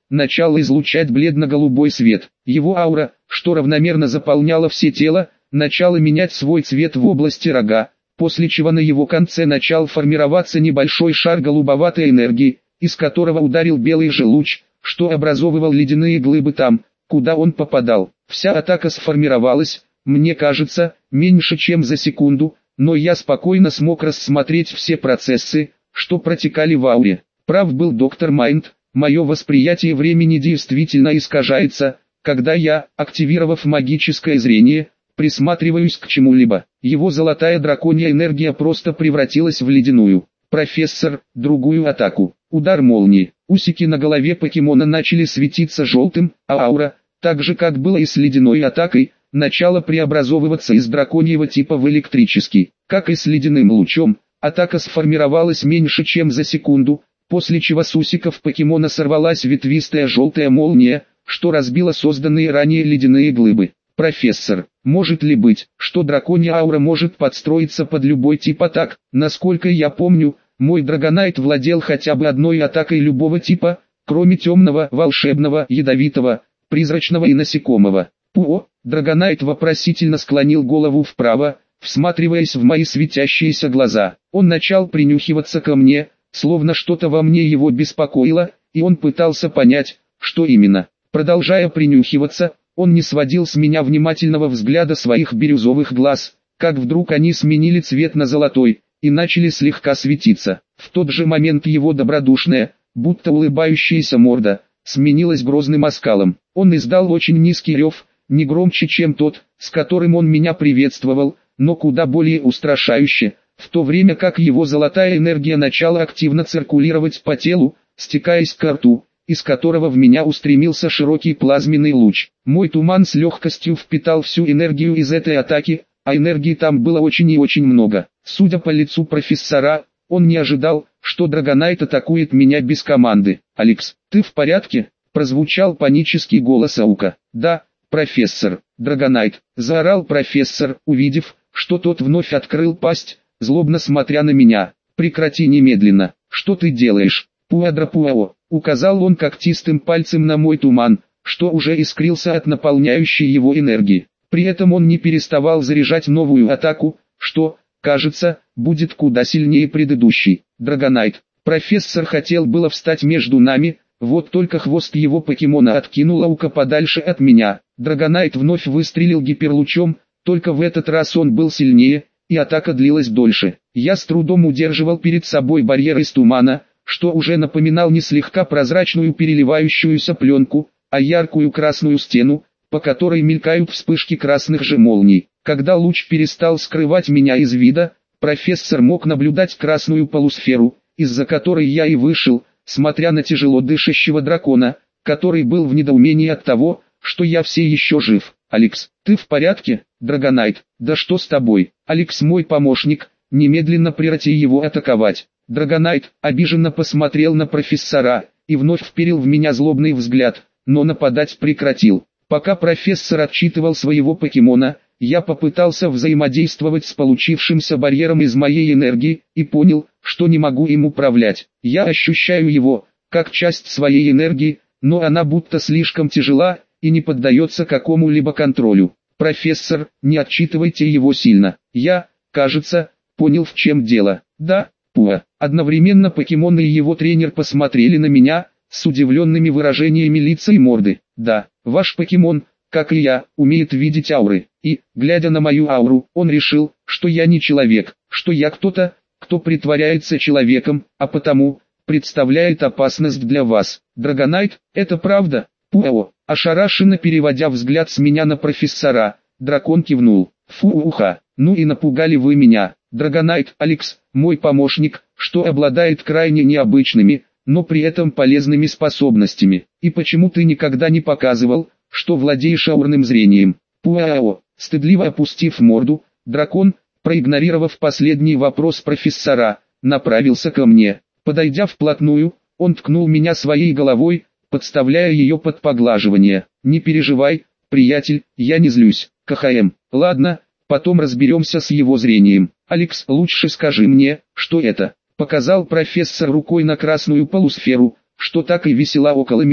начал излучать бледно-голубой свет. Его аура, что равномерно заполняла все тело, начала менять свой цвет в области рога, после чего на его конце начал формироваться небольшой шар голубоватой энергии, из которого ударил белый же луч, что образовывал ледяные глыбы там, куда он попадал. Вся атака сформировалась, мне кажется, меньше чем за секунду, но я спокойно смог рассмотреть все процессы, что протекали в ауре. Прав был доктор Майнд, мое восприятие времени действительно искажается, когда я, активировав магическое зрение, присматриваюсь к чему-либо. Его золотая драконья энергия просто превратилась в ледяную. Профессор, другую атаку. Удар молнии. Усики на голове покемона начали светиться желтым, а аура, так же как было и с ледяной атакой, начала преобразовываться из драконьего типа в электрический. Как и с ледяным лучом, атака сформировалась меньше чем за секунду, после чего с усиков покемона сорвалась ветвистая желтая молния, что разбила созданные ранее ледяные глыбы. Профессор, может ли быть, что драконья аура может подстроиться под любой тип атак? Насколько я помню, мой Драгонайт владел хотя бы одной атакой любого типа, кроме темного, волшебного, ядовитого, призрачного и насекомого. Пуо, Драгонайт вопросительно склонил голову вправо, всматриваясь в мои светящиеся глаза. Он начал принюхиваться ко мне, словно что-то во мне его беспокоило, и он пытался понять, что именно. Продолжая принюхиваться, он не сводил с меня внимательного взгляда своих бирюзовых глаз, как вдруг они сменили цвет на золотой, и начали слегка светиться. В тот же момент его добродушная, будто улыбающаяся морда, сменилась грозным оскалом. Он издал очень низкий рев, не громче, чем тот, с которым он меня приветствовал, но куда более устрашающе, в то время как его золотая энергия начала активно циркулировать по телу, стекаясь к рту, из которого в меня устремился широкий плазменный луч. Мой туман с легкостью впитал всю энергию из этой атаки, а энергии там было очень и очень много. Судя по лицу профессора, он не ожидал, что Драгонайт атакует меня без команды. «Алекс, ты в порядке?» – прозвучал панический голос Аука. «Да, профессор, Драгонайт», – заорал профессор, увидев, что тот вновь открыл пасть, злобно смотря на меня. «Прекрати немедленно, что ты делаешь?» «Пуадрапуао», – указал он когтистым пальцем на мой туман, что уже искрился от наполняющей его энергии. При этом он не переставал заряжать новую атаку, что, кажется, будет куда сильнее предыдущей. Драгонайт. Профессор хотел было встать между нами, вот только хвост его покемона откинул Аука подальше от меня. Драгонайт вновь выстрелил гиперлучом, только в этот раз он был сильнее, и атака длилась дольше. Я с трудом удерживал перед собой барьер из тумана, что уже напоминал не слегка прозрачную переливающуюся пленку, а яркую красную стену, по которой мелькают вспышки красных же молний. Когда луч перестал скрывать меня из вида, профессор мог наблюдать красную полусферу, из-за которой я и вышел, смотря на тяжело дышащего дракона, который был в недоумении от того, что я все еще жив. «Алекс, ты в порядке, Драгонайт? Да что с тобой? Алекс мой помощник, немедленно прекрати его атаковать». Драгонайт обиженно посмотрел на профессора и вновь вперил в меня злобный взгляд, но нападать прекратил. Пока профессор отчитывал своего покемона, я попытался взаимодействовать с получившимся барьером из моей энергии и понял, что не могу им управлять. Я ощущаю его, как часть своей энергии, но она будто слишком тяжела и не поддается какому-либо контролю. «Профессор, не отчитывайте его сильно. Я, кажется, понял, в чем дело». «Да, Пуа». Одновременно покемон и его тренер посмотрели на меня, с удивленными выражениями лица и морды. «Да, ваш покемон, как и я, умеет видеть ауры, и, глядя на мою ауру, он решил, что я не человек, что я кто-то, кто притворяется человеком, а потому, представляет опасность для вас. Драгонайт, это правда?» «Пуао», ошарашенно переводя взгляд с меня на профессора, дракон кивнул. «Фу-уха, ну и напугали вы меня. Драгонайт, Алекс, мой помощник, что обладает крайне необычными, но при этом полезными способностями. И почему ты никогда не показывал, что владеешь аурным зрением?» «Пуао», стыдливо опустив морду, дракон, проигнорировав последний вопрос профессора, направился ко мне. Подойдя вплотную, он ткнул меня своей головой, подставляя ее под поглаживание. «Не переживай, приятель, я не злюсь. КХМ. Ладно, потом разберемся с его зрением. Алекс, лучше скажи мне, что это?» Показал профессор рукой на красную полусферу, что так и висела около меня.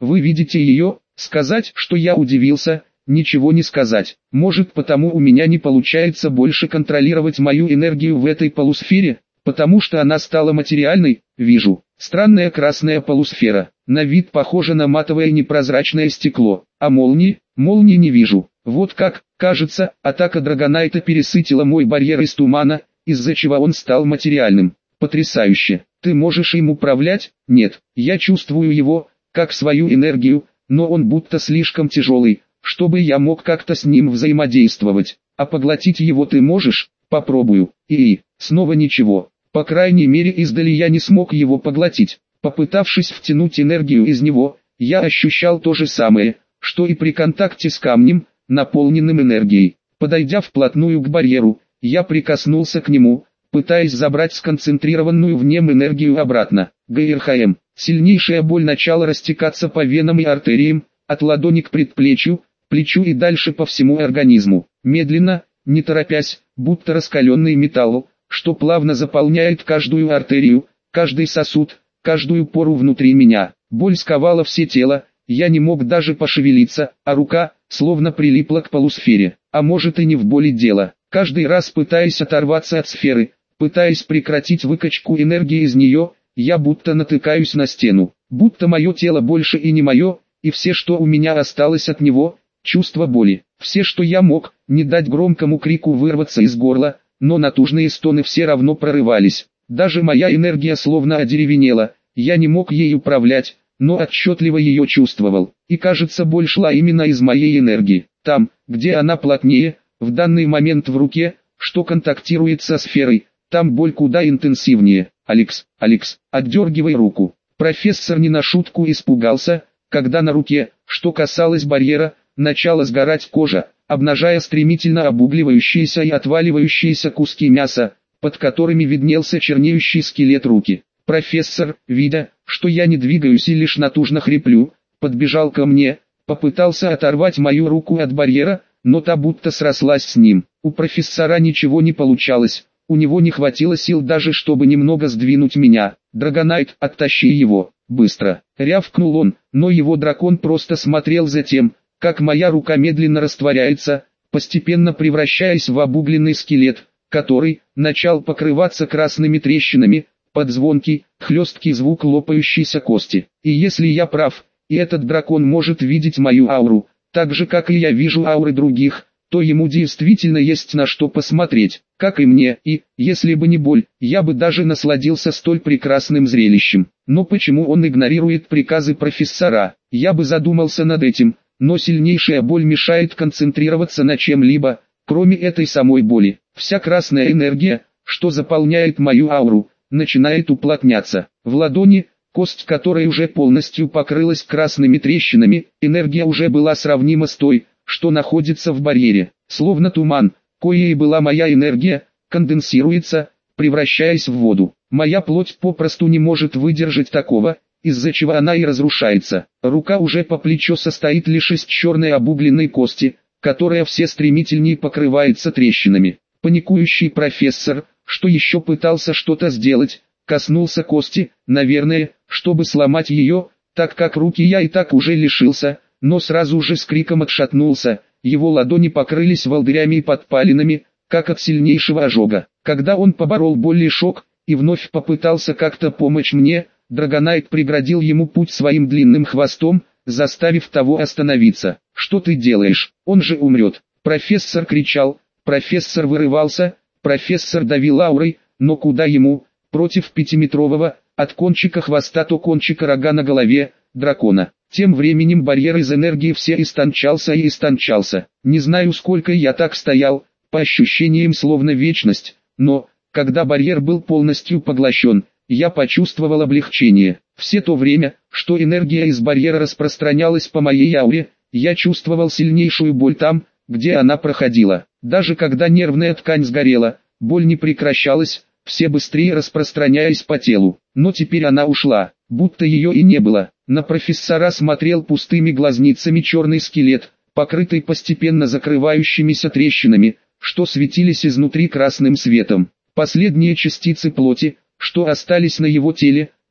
вы видите ее, сказать, что я удивился, ничего не сказать. Может, потому у меня не получается больше контролировать мою энергию в этой полусфере, потому что она стала материальной, вижу. Странная красная полусфера, на вид похожа на матовое непрозрачное стекло, а молнии не вижу. Вот как, кажется, атака Драгонайта пересытила мой барьер из тумана, из-за чего он стал материальным. Потрясающе. Ты можешь им управлять? Нет, я чувствую его, как свою энергию, но он будто слишком тяжелый, чтобы я мог как-то с ним взаимодействовать. А поглотить его ты можешь? Попробую. И снова ничего. По крайней мере издали я не смог его поглотить. Попытавшись втянуть энергию из него, я ощущал то же самое, что и при контакте с камнем, наполненным энергией. Подойдя вплотную к барьеру, я прикоснулся к нему, пытаясь забрать сконцентрированную в нем энергию обратно. ГРХМ. Сильнейшая боль начала растекаться по венам и артериям, от ладони к предплечью, плечу и дальше по всему организму. Медленно, не торопясь, будто раскаленный металл, что плавно заполняет каждую артерию, каждый сосуд, каждую пору внутри меня. Боль сковала все тело, я не мог даже пошевелиться, а рука, словно прилипла к полусфере. А может и не в боли дело. Каждый раз пытаясь оторваться от сферы, пытаясь прекратить выкачку энергии из нее, я будто натыкаюсь на стену. Будто мое тело больше и не мое, и все, что у меня осталось от него, чувство боли. Все, что я мог, не дать громкому крику вырваться из горла, но натужные стоны все равно прорывались. Даже моя энергия словно одеревенела, я не мог ей управлять, но отчетливо ее чувствовал. И кажется, боль шла именно из моей энергии. Там, где она плотнее, в данный момент в руке, что контактирует со сферой, там боль куда интенсивнее. Алекс, отдергивай руку. Профессор не на шутку испугался, когда на руке, что касалось барьера, начала сгорать кожа, обнажая стремительно обугливающиеся и отваливающиеся куски мяса, под которыми виднелся чернеющий скелет руки. Профессор, видя, что я не двигаюсь и лишь натужно хриплю, подбежал ко мне, попытался оторвать мою руку от барьера, но та будто срослась с ним. У профессора ничего не получалось, у него не хватило сил даже чтобы немного сдвинуть меня. «Драгонайт, оттащи его, быстро!» Рявкнул он, но его дракон просто смотрел за тем, как моя рука медленно растворяется, постепенно превращаясь в обугленный скелет, который начал покрываться красными трещинами, под звонкий, хлесткий звук лопающейся кости. И если я прав, и этот дракон может видеть мою ауру, так же как и я вижу ауры других, то ему действительно есть на что посмотреть, как и мне, и, если бы не боль, я бы даже насладился столь прекрасным зрелищем. Но почему он игнорирует приказы профессора? Я бы задумался над этим, но сильнейшая боль мешает концентрироваться на чем-либо, кроме этой самой боли. Вся красная энергия, что заполняет мою ауру, начинает уплотняться. В ладони, кость которой уже полностью покрылась красными трещинами, энергия уже была сравнима с той, что находится в барьере. Словно туман, коей была моя энергия, конденсируется, превращаясь в воду. Моя плоть попросту не может выдержать такого, из-за чего она и разрушается. Рука уже по плечо состоит лишь из черной обугленной кости, которая все стремительнее покрывается трещинами. Паникующий профессор, что еще пытался что-то сделать, коснулся кости, наверное, чтобы сломать ее, так как руки я и так уже лишился, но сразу же с криком отшатнулся, его ладони покрылись волдырями и подпалинами, как от сильнейшего ожога. Когда он поборол боль и шок, и вновь попытался как-то помочь мне, Драгонайт преградил ему путь своим длинным хвостом, заставив того остановиться. «Что ты делаешь? Он же умрет!» Профессор кричал, профессор вырывался, профессор давил аурой, но куда ему, против пятиметрового, от кончика хвоста до кончика рога на голове, дракона. Тем временем барьер из энергии все истончался и истончался. Не знаю, сколько я так стоял, по ощущениям словно вечность, но, когда барьер был полностью поглощен, я почувствовал облегчение. Все то время, что энергия из барьера распространялась по моей ауре, я чувствовал сильнейшую боль там, где она проходила. Даже когда нервная ткань сгорела, боль не прекращалась, все быстрее распространяясь по телу. Но теперь она ушла, будто ее и не было. На профессора смотрел пустыми глазницами черный скелет, покрытый постепенно закрывающимися трещинами, что светились изнутри красным светом. Последние частицы плоти, что остались на его теле,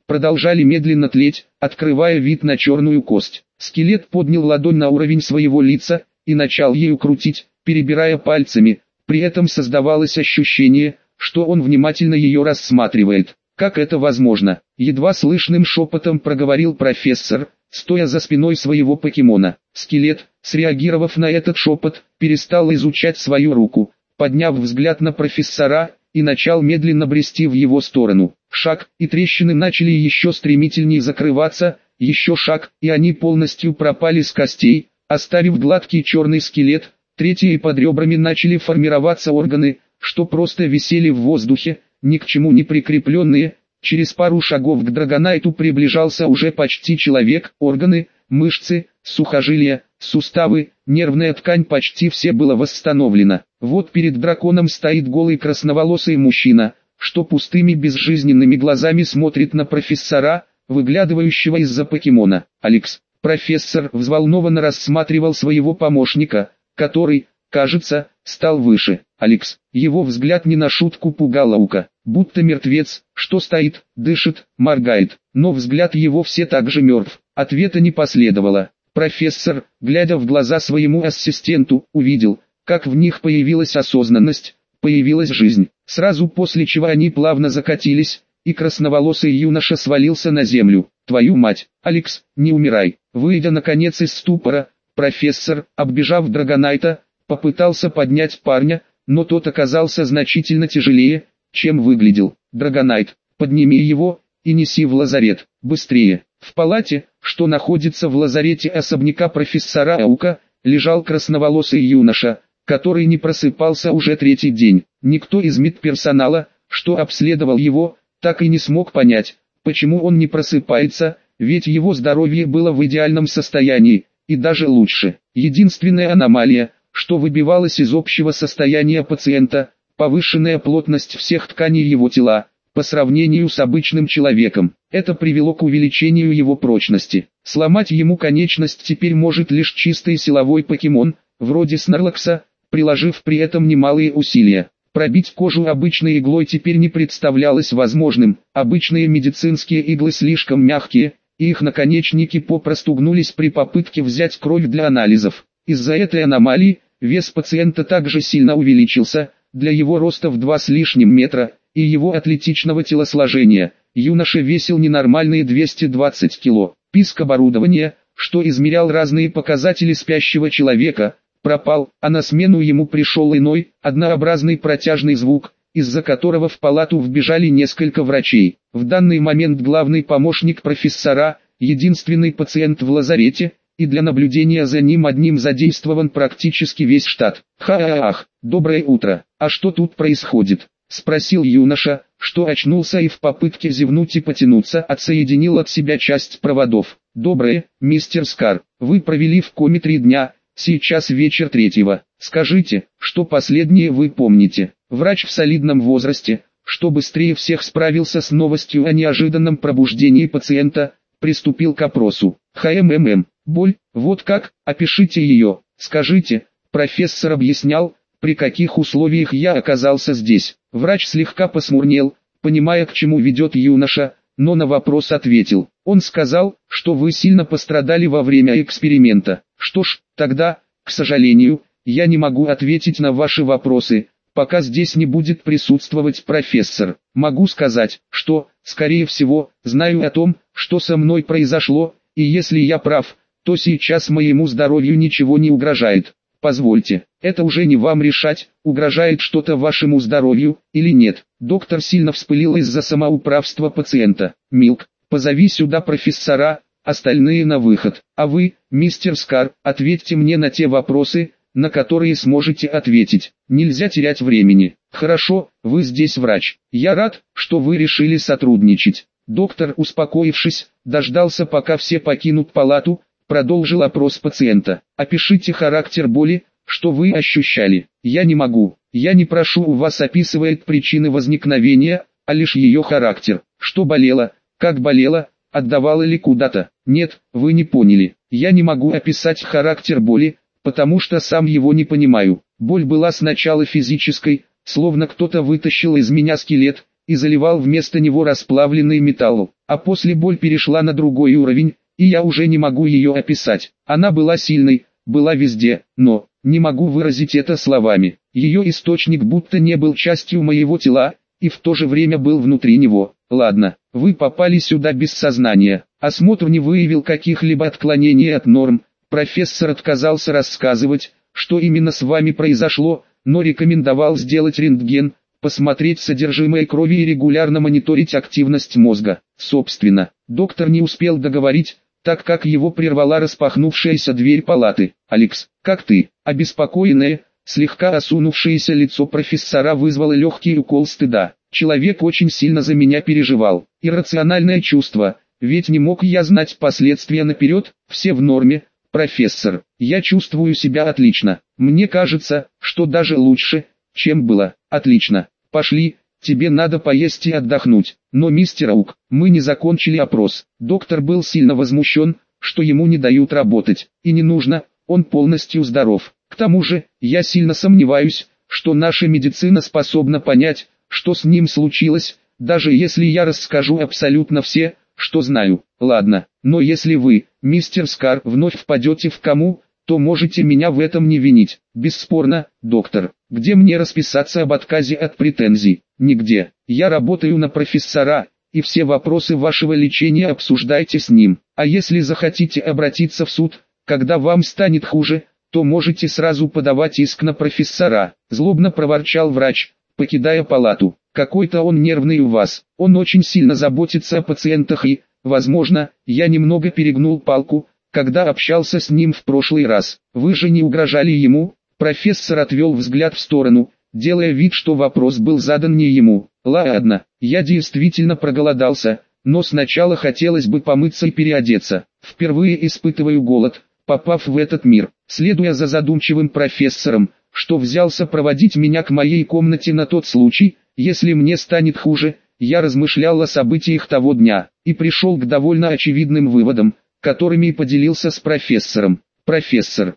продолжали медленно тлеть, открывая вид на черную кость. Скелет поднял ладонь на уровень своего лица и начал ею крутить, перебирая пальцами, при этом создавалось ощущение, что он внимательно ее рассматривает. «Как это возможно?» — едва слышным шепотом проговорил профессор, стоя за спиной своего покемона. Скелет, среагировав на этот шепот, перестал изучать свою руку, подняв взгляд на профессора, и начал медленно брести в его сторону. Шаг, и трещины начали еще стремительнее закрываться, еще шаг, и они полностью пропали с костей, оставив гладкий черный скелет. Третьи, и под ребрами начали формироваться органы, что просто висели в воздухе, ни к чему не прикрепленные. Через пару шагов к Драгонайту приближался уже почти человек. Органы, мышцы, сухожилия, суставы, нервная ткань, почти все было восстановлено. Вот перед драконом стоит голый красноволосый мужчина, что пустыми безжизненными глазами смотрит на профессора, выглядывающего из-за покемона. Алекс. Профессор взволнованно рассматривал своего помощника, который, кажется, стал выше. Алекс. Его взгляд не на шутку пугал Аука, будто мертвец, что стоит, дышит, моргает, но взгляд его все так же мертв. Ответа не последовало. Профессор, глядя в глаза своему ассистенту, увидел, как в них появилась осознанность, появилась жизнь. Сразу после чего они плавно закатились, и красноволосый юноша свалился на землю. «Твою мать, Алекс, не умирай!» Выйдя наконец из ступора, профессор, оббежав Драгонайта, попытался поднять парня, но тот оказался значительно тяжелее, чем выглядел. «Драгонайт, подними его и неси в лазарет, быстрее!» В палате, что находится в лазарете особняка профессора Аука, лежал красноволосый юноша, который не просыпался уже третий день. Никто из медперсонала, что обследовал его, так и не смог понять, почему он не просыпается, ведь его здоровье было в идеальном состоянии, и даже лучше. Единственная аномалия, что выбивалась из общего состояния пациента, повышенная плотность всех тканей его тела, по сравнению с обычным человеком. Это привело к увеличению его прочности. Сломать ему конечность теперь может лишь чистый силовой покемон, вроде Снарлакса, приложив при этом немалые усилия. Пробить кожу обычной иглой теперь не представлялось возможным. Обычные медицинские иглы слишком мягкие, и их наконечники попросту гнулись при попытке взять кровь для анализов. Из-за этой аномалии, вес пациента также сильно увеличился, для его роста в 2 с лишним метра, и его атлетичного телосложения. Юноша весил ненормальные 220 кило. Писк оборудования, что измерял разные показатели спящего человека, пропал, а на смену ему пришел иной, однообразный протяжный звук, из-за которого в палату вбежали несколько врачей. В данный момент главный помощник профессора, единственный пациент в лазарете, и для наблюдения за ним одним задействован практически весь штат. «Ха-ах, доброе утро, а что тут происходит?» — спросил юноша, что очнулся и в попытке зевнуть и потянуться отсоединил от себя часть проводов. «Доброе, мистер Скар, вы провели в коме 3 дня, сейчас вечер 3-го. Скажите, что последнее вы помните?» Врач в солидном возрасте, что быстрее всех справился с новостью о неожиданном пробуждении пациента, приступил к опросу. Боль, вот как, опишите ее, скажите. Профессор объяснял, при каких условиях я оказался здесь. Врач слегка посмурнел, понимая, к чему ведет юноша, но на вопрос ответил. Он сказал, что вы сильно пострадали во время эксперимента. Что ж, тогда, к сожалению, я не могу ответить на ваши вопросы, пока здесь не будет присутствовать профессор. Могу сказать, что, скорее всего, знаю о том, что со мной произошло, и если я прав, то сейчас моему здоровью ничего не угрожает. Позвольте, это уже не вам решать, угрожает что-то вашему здоровью или нет. Доктор сильно вспылил из-за самоуправства пациента. Милк, позови сюда профессора, остальные на выход. А вы, мистер Скар, ответьте мне на те вопросы, на которые сможете ответить. Нельзя терять времени. Хорошо, вы здесь врач. Я рад, что вы решили сотрудничать. Доктор, успокоившись, дождался, пока все покинут палату, продолжил опрос пациента. Опишите характер боли, что вы ощущали. Я не могу. Я не прошу у вас описывает причины возникновения, а лишь ее характер. Что болело, как болело, отдавало ли куда-то. Нет, вы не поняли. Я не могу описать характер боли, потому что сам его не понимаю. Боль была сначала физической, словно кто-то вытащил из меня скелет и заливал вместо него расплавленный металл, а после боль перешла на другой уровень, и я уже не могу ее описать. Она была сильной, была везде, но не могу выразить это словами. Ее источник будто не был частью моего тела, и в то же время был внутри него. Ладно, вы попали сюда без сознания. Осмотр не выявил каких-либо отклонений от норм. Профессор отказался рассказывать, что именно с вами произошло, но рекомендовал сделать рентген, посмотреть содержимое крови и регулярно мониторить активность мозга. Собственно, доктор не успел договорить, так как его прервала распахнувшаяся дверь палаты. «Алекс, как ты?» Обеспокоенное, слегка осунувшееся лицо профессора вызвало легкий укол стыда. Человек очень сильно за меня переживал. Иррациональное чувство, ведь не мог я знать последствия наперед. Все в норме, профессор. Я чувствую себя отлично. Мне кажется, что даже лучше, чем было. Отлично. Пошли, тебе надо поесть и отдохнуть. Но, мистер Аук, мы не закончили опрос. Доктор был сильно возмущен, что ему не дают работать. И не нужно, он полностью здоров. К тому же, я сильно сомневаюсь, что наша медицина способна понять, что с ним случилось, даже если я расскажу абсолютно все, что знаю. Ладно, но если вы, мистер Скар, вновь впадете в кому, то можете меня в этом не винить. Бесспорно, доктор. Где мне расписаться об отказе от претензий? Нигде. Я работаю на профессора, и все вопросы вашего лечения обсуждайте с ним. А если захотите обратиться в суд, когда вам станет хуже, то можете сразу подавать иск на профессора. Злобно проворчал врач, покидая палату. Какой-то он нервный у вас. Он очень сильно заботится о пациентах и, возможно, я немного перегнул палку, когда общался с ним в прошлый раз. Вы же не угрожали ему? Профессор отвел взгляд в сторону, делая вид, что вопрос был задан не ему. Ладно, я действительно проголодался, но сначала хотелось бы помыться и переодеться. Впервые испытываю голод, попав в этот мир. Следуя за задумчивым профессором, что взялся проводить меня к моей комнате на тот случай, если мне станет хуже, я размышлял о событиях того дня, и пришел к довольно очевидным выводам, которыми и поделился с профессором. Профессор,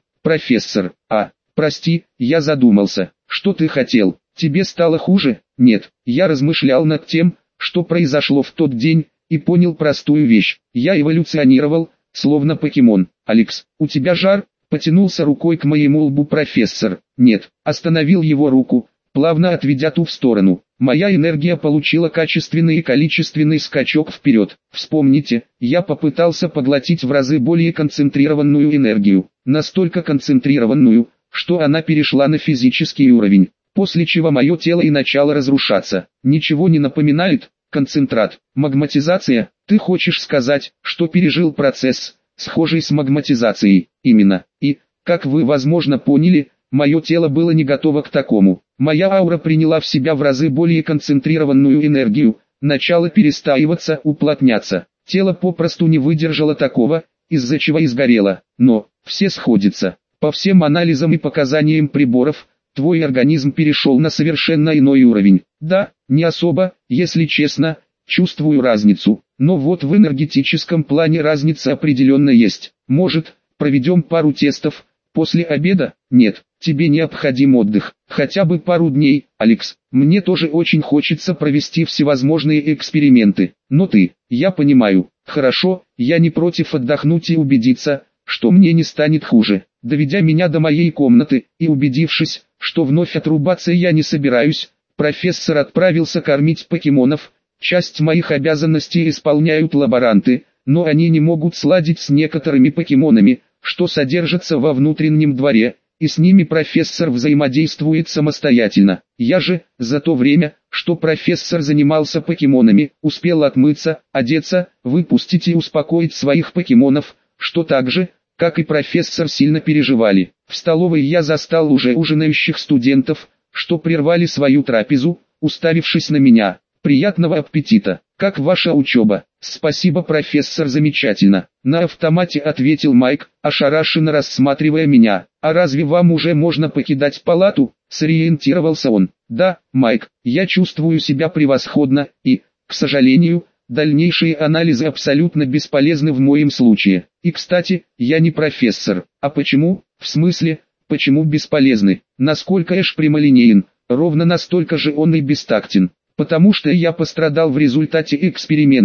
прости, я задумался. Что ты хотел? Тебе стало хуже? Нет, я размышлял над тем, что произошло в тот день, и понял простую вещь. Я эволюционировал, словно покемон. Алекс, у тебя жар? Потянулся рукой к моему лбу профессор. Нет, остановил его руку, плавно отведя ту в сторону. Моя энергия получила качественный и количественный скачок вперед. Вспомните, я попытался поглотить в разы более концентрированную энергию. Настолько концентрированную, что она перешла на физический уровень. После чего мое тело и начало разрушаться. Ничего не напоминает? Концентрат. Магматизация? Ты хочешь сказать, что пережил процесс, схожий с магматизацией? Именно. И, как вы возможно поняли, мое тело было не готово к такому. Моя аура приняла в себя в разы более концентрированную энергию, начала перестаиваться, уплотняться. Тело попросту не выдержало такого, из-за чего и сгорело. Но, все сходится. По всем анализам и показаниям приборов, твой организм перешел на совершенно иной уровень. Да, не особо, если честно, чувствую разницу. Но вот в энергетическом плане разница определенно есть. Может, проведем пару тестов? После обеда? Нет, тебе необходим отдых, хотя бы пару дней. Алекс, мне тоже очень хочется провести всевозможные эксперименты. Но я понимаю. Хорошо, я не против отдохнуть и убедиться, что мне не станет хуже. Доведя меня до моей комнаты, и убедившись, что вновь отрубаться я не собираюсь, профессор отправился кормить покемонов. Часть моих обязанностей исполняют лаборанты, но они не могут сладить с некоторыми покемонами, что содержатся во внутреннем дворе, и с ними профессор взаимодействует самостоятельно. Я же, за то время, что профессор занимался покемонами, успел отмыться, одеться, выпустить и успокоить своих покемонов, что так же, как и профессор, сильно переживали. В столовой я застал уже ужинающих студентов, что прервали свою трапезу, уставившись на меня. Приятного аппетита! Как ваша учеба? Спасибо, профессор, замечательно. На автомате ответил Майк, ошарашенно рассматривая меня. А разве вам уже можно покидать палату? Сориентировался он. Да, Майк, я чувствую себя превосходно, и, к сожалению, дальнейшие анализы абсолютно бесполезны в моем случае. И кстати, я не профессор. А почему? В смысле, почему бесполезны? Насколько Эш прямолинеен, ровно настолько же он и бестактен. Потому что я пострадал в результате эксперимента,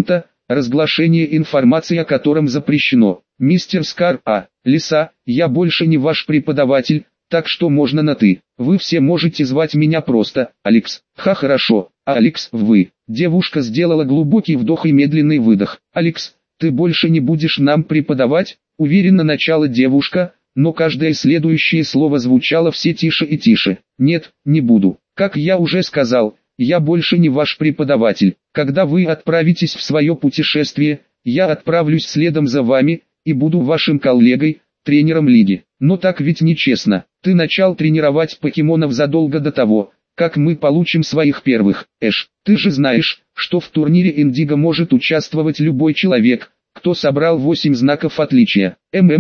разглашение информации о котором запрещено. Мистер Скар, Лиса, я больше не ваш преподаватель, так что можно на «ты». Вы все можете звать меня просто Алекс. Хорошо, Алекс, вы. Девушка сделала глубокий вдох и медленный выдох. Алекс, ты больше не будешь нам преподавать? Уверенно начала девушка, но каждое следующее слово звучало все тише и тише. Нет, не буду. Как я уже сказал, я больше не ваш преподаватель. Когда вы отправитесь в свое путешествие, я отправлюсь следом за вами и буду вашим коллегой, тренером лиги. Но так ведь нечестно. Ты начал тренировать покемонов задолго до того, как мы получим своих первых. Эш, ты же знаешь, что в турнире Индиго может участвовать любой человек, кто собрал 8 знаков отличия.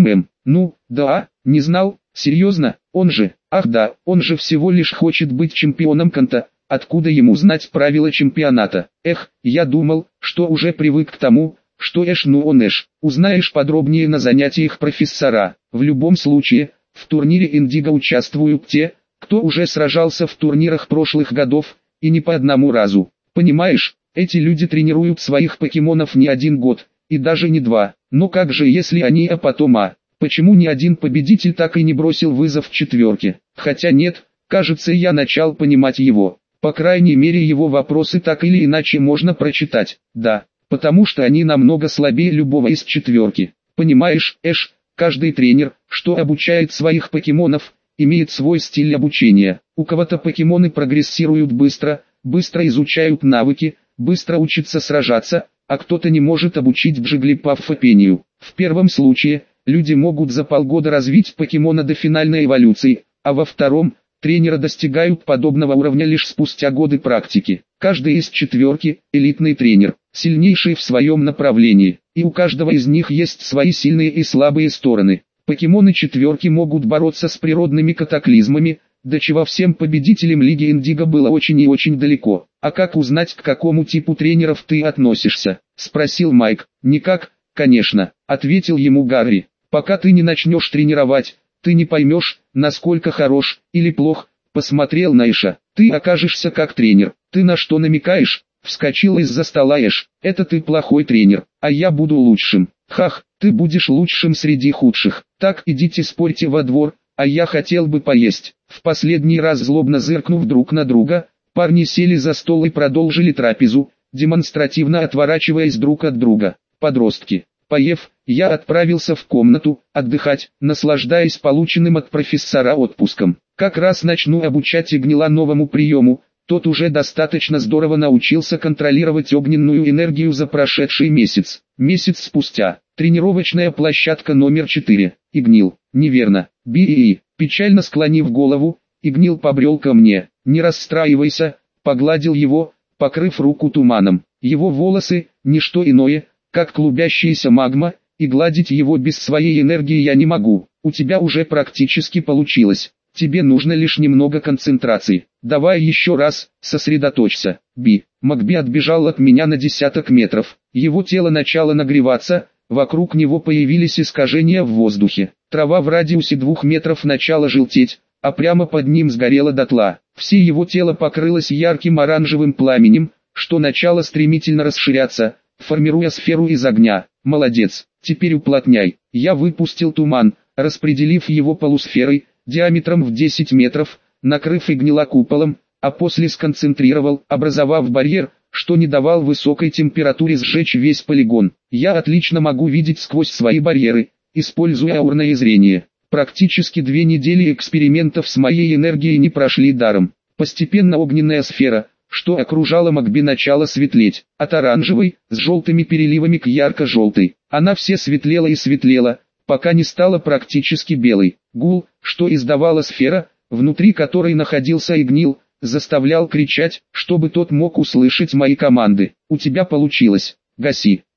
Ну, да, не знал, серьезно, он же, ах да, он же всего лишь хочет быть чемпионом конта, откуда ему знать правила чемпионата. Я думал, что уже привык к тому, что Эш, ну он Эш. Узнаешь подробнее на занятиях профессора. В любом случае, в турнире Индиго участвуют те, кто уже сражался в турнирах прошлых годов, и не по одному разу. Понимаешь, эти люди тренируют своих покемонов не 1 год, и даже не 2. Но как же если они почему ни один победитель так и не бросил вызов в четверке? Хотя нет, кажется, я начал понимать его. По крайней мере, его вопросы так или иначе можно прочитать. Да, потому что они намного слабее любого из четверки. Понимаешь, Эш, каждый тренер, что обучает своих покемонов, имеет свой стиль обучения. У кого-то покемоны прогрессируют быстро, быстро изучают навыки, быстро учатся сражаться, а кто-то не может обучить Джиглипаффа пению. В первом случае, люди могут за полгода развить покемона до финальной эволюции, а во втором, тренеры достигают подобного уровня лишь спустя годы практики. Каждый из четверки – элитный тренер, сильнейший в своем направлении, и у каждого из них есть свои сильные и слабые стороны. Покемоны четверки могут бороться с природными катаклизмами, до чего всем победителям Лиги Индиго было очень и очень далеко. «А как узнать, к какому типу тренеров ты относишься?» – спросил Майк. «Никак, конечно», – ответил ему Гарри. «Пока ты не начнешь тренировать, ты не поймешь, насколько хорош или плох», – посмотрел на Эша. «Ты окажешься как тренер. Ты на что намекаешь?» – вскочил из-за стола Эш. «Это ты плохой тренер, а я буду лучшим». Ты будешь лучшим среди худших. Так идите спорьте во двор, а я хотел бы поесть». В последний раз злобно зыркнув друг на друга, парни сели за стол и продолжили трапезу, демонстративно отворачиваясь друг от друга. Подростки. Поев, я отправился в комнату, отдыхать, наслаждаясь полученным от профессора отпуском. Как раз начну обучать Игнила новому приему, тот уже достаточно здорово научился контролировать огненную энергию за прошедший месяц. Месяц спустя. Тренировочная площадка номер 4. Игнил. Неверно. Би. Печально склонив голову, Игнил побрел ко мне. «Не расстраивайся», погладил его, покрыв руку туманом. Его волосы – ничто иное, как клубящаяся магма, и гладить его без своей энергии я не могу. У тебя уже практически получилось. Тебе нужно лишь немного концентрации. Давай еще раз, сосредоточься. Би. Макби отбежал от меня на десяток метров. Его тело начало нагреваться, вокруг него появились искажения в воздухе. Трава в радиусе 2 метров начала желтеть, а прямо под ним сгорела дотла. Все его тело покрылось ярким оранжевым пламенем, что начало стремительно расширяться, формируя сферу из огня. Молодец, теперь уплотняй. Я выпустил туман, распределив его полусферой, диаметром в 10 метров, накрыв Игнила куполом, а после сконцентрировал, образовав барьер, что не давал высокой температуре сжечь весь полигон. Я отлично могу видеть сквозь свои барьеры, используя аурное зрение. Практически 2 недели экспериментов с моей энергией не прошли даром. Постепенно огненная сфера, что окружала Макби, начала светлеть, от оранжевой, с желтыми переливами к ярко-желтой. Она все светлела и светлела, пока не стала практически белой. Гул, что издавала сфера, внутри которой находился Игнил, заставлял кричать, чтобы тот мог услышать мои команды. «У тебя получилось, гаси».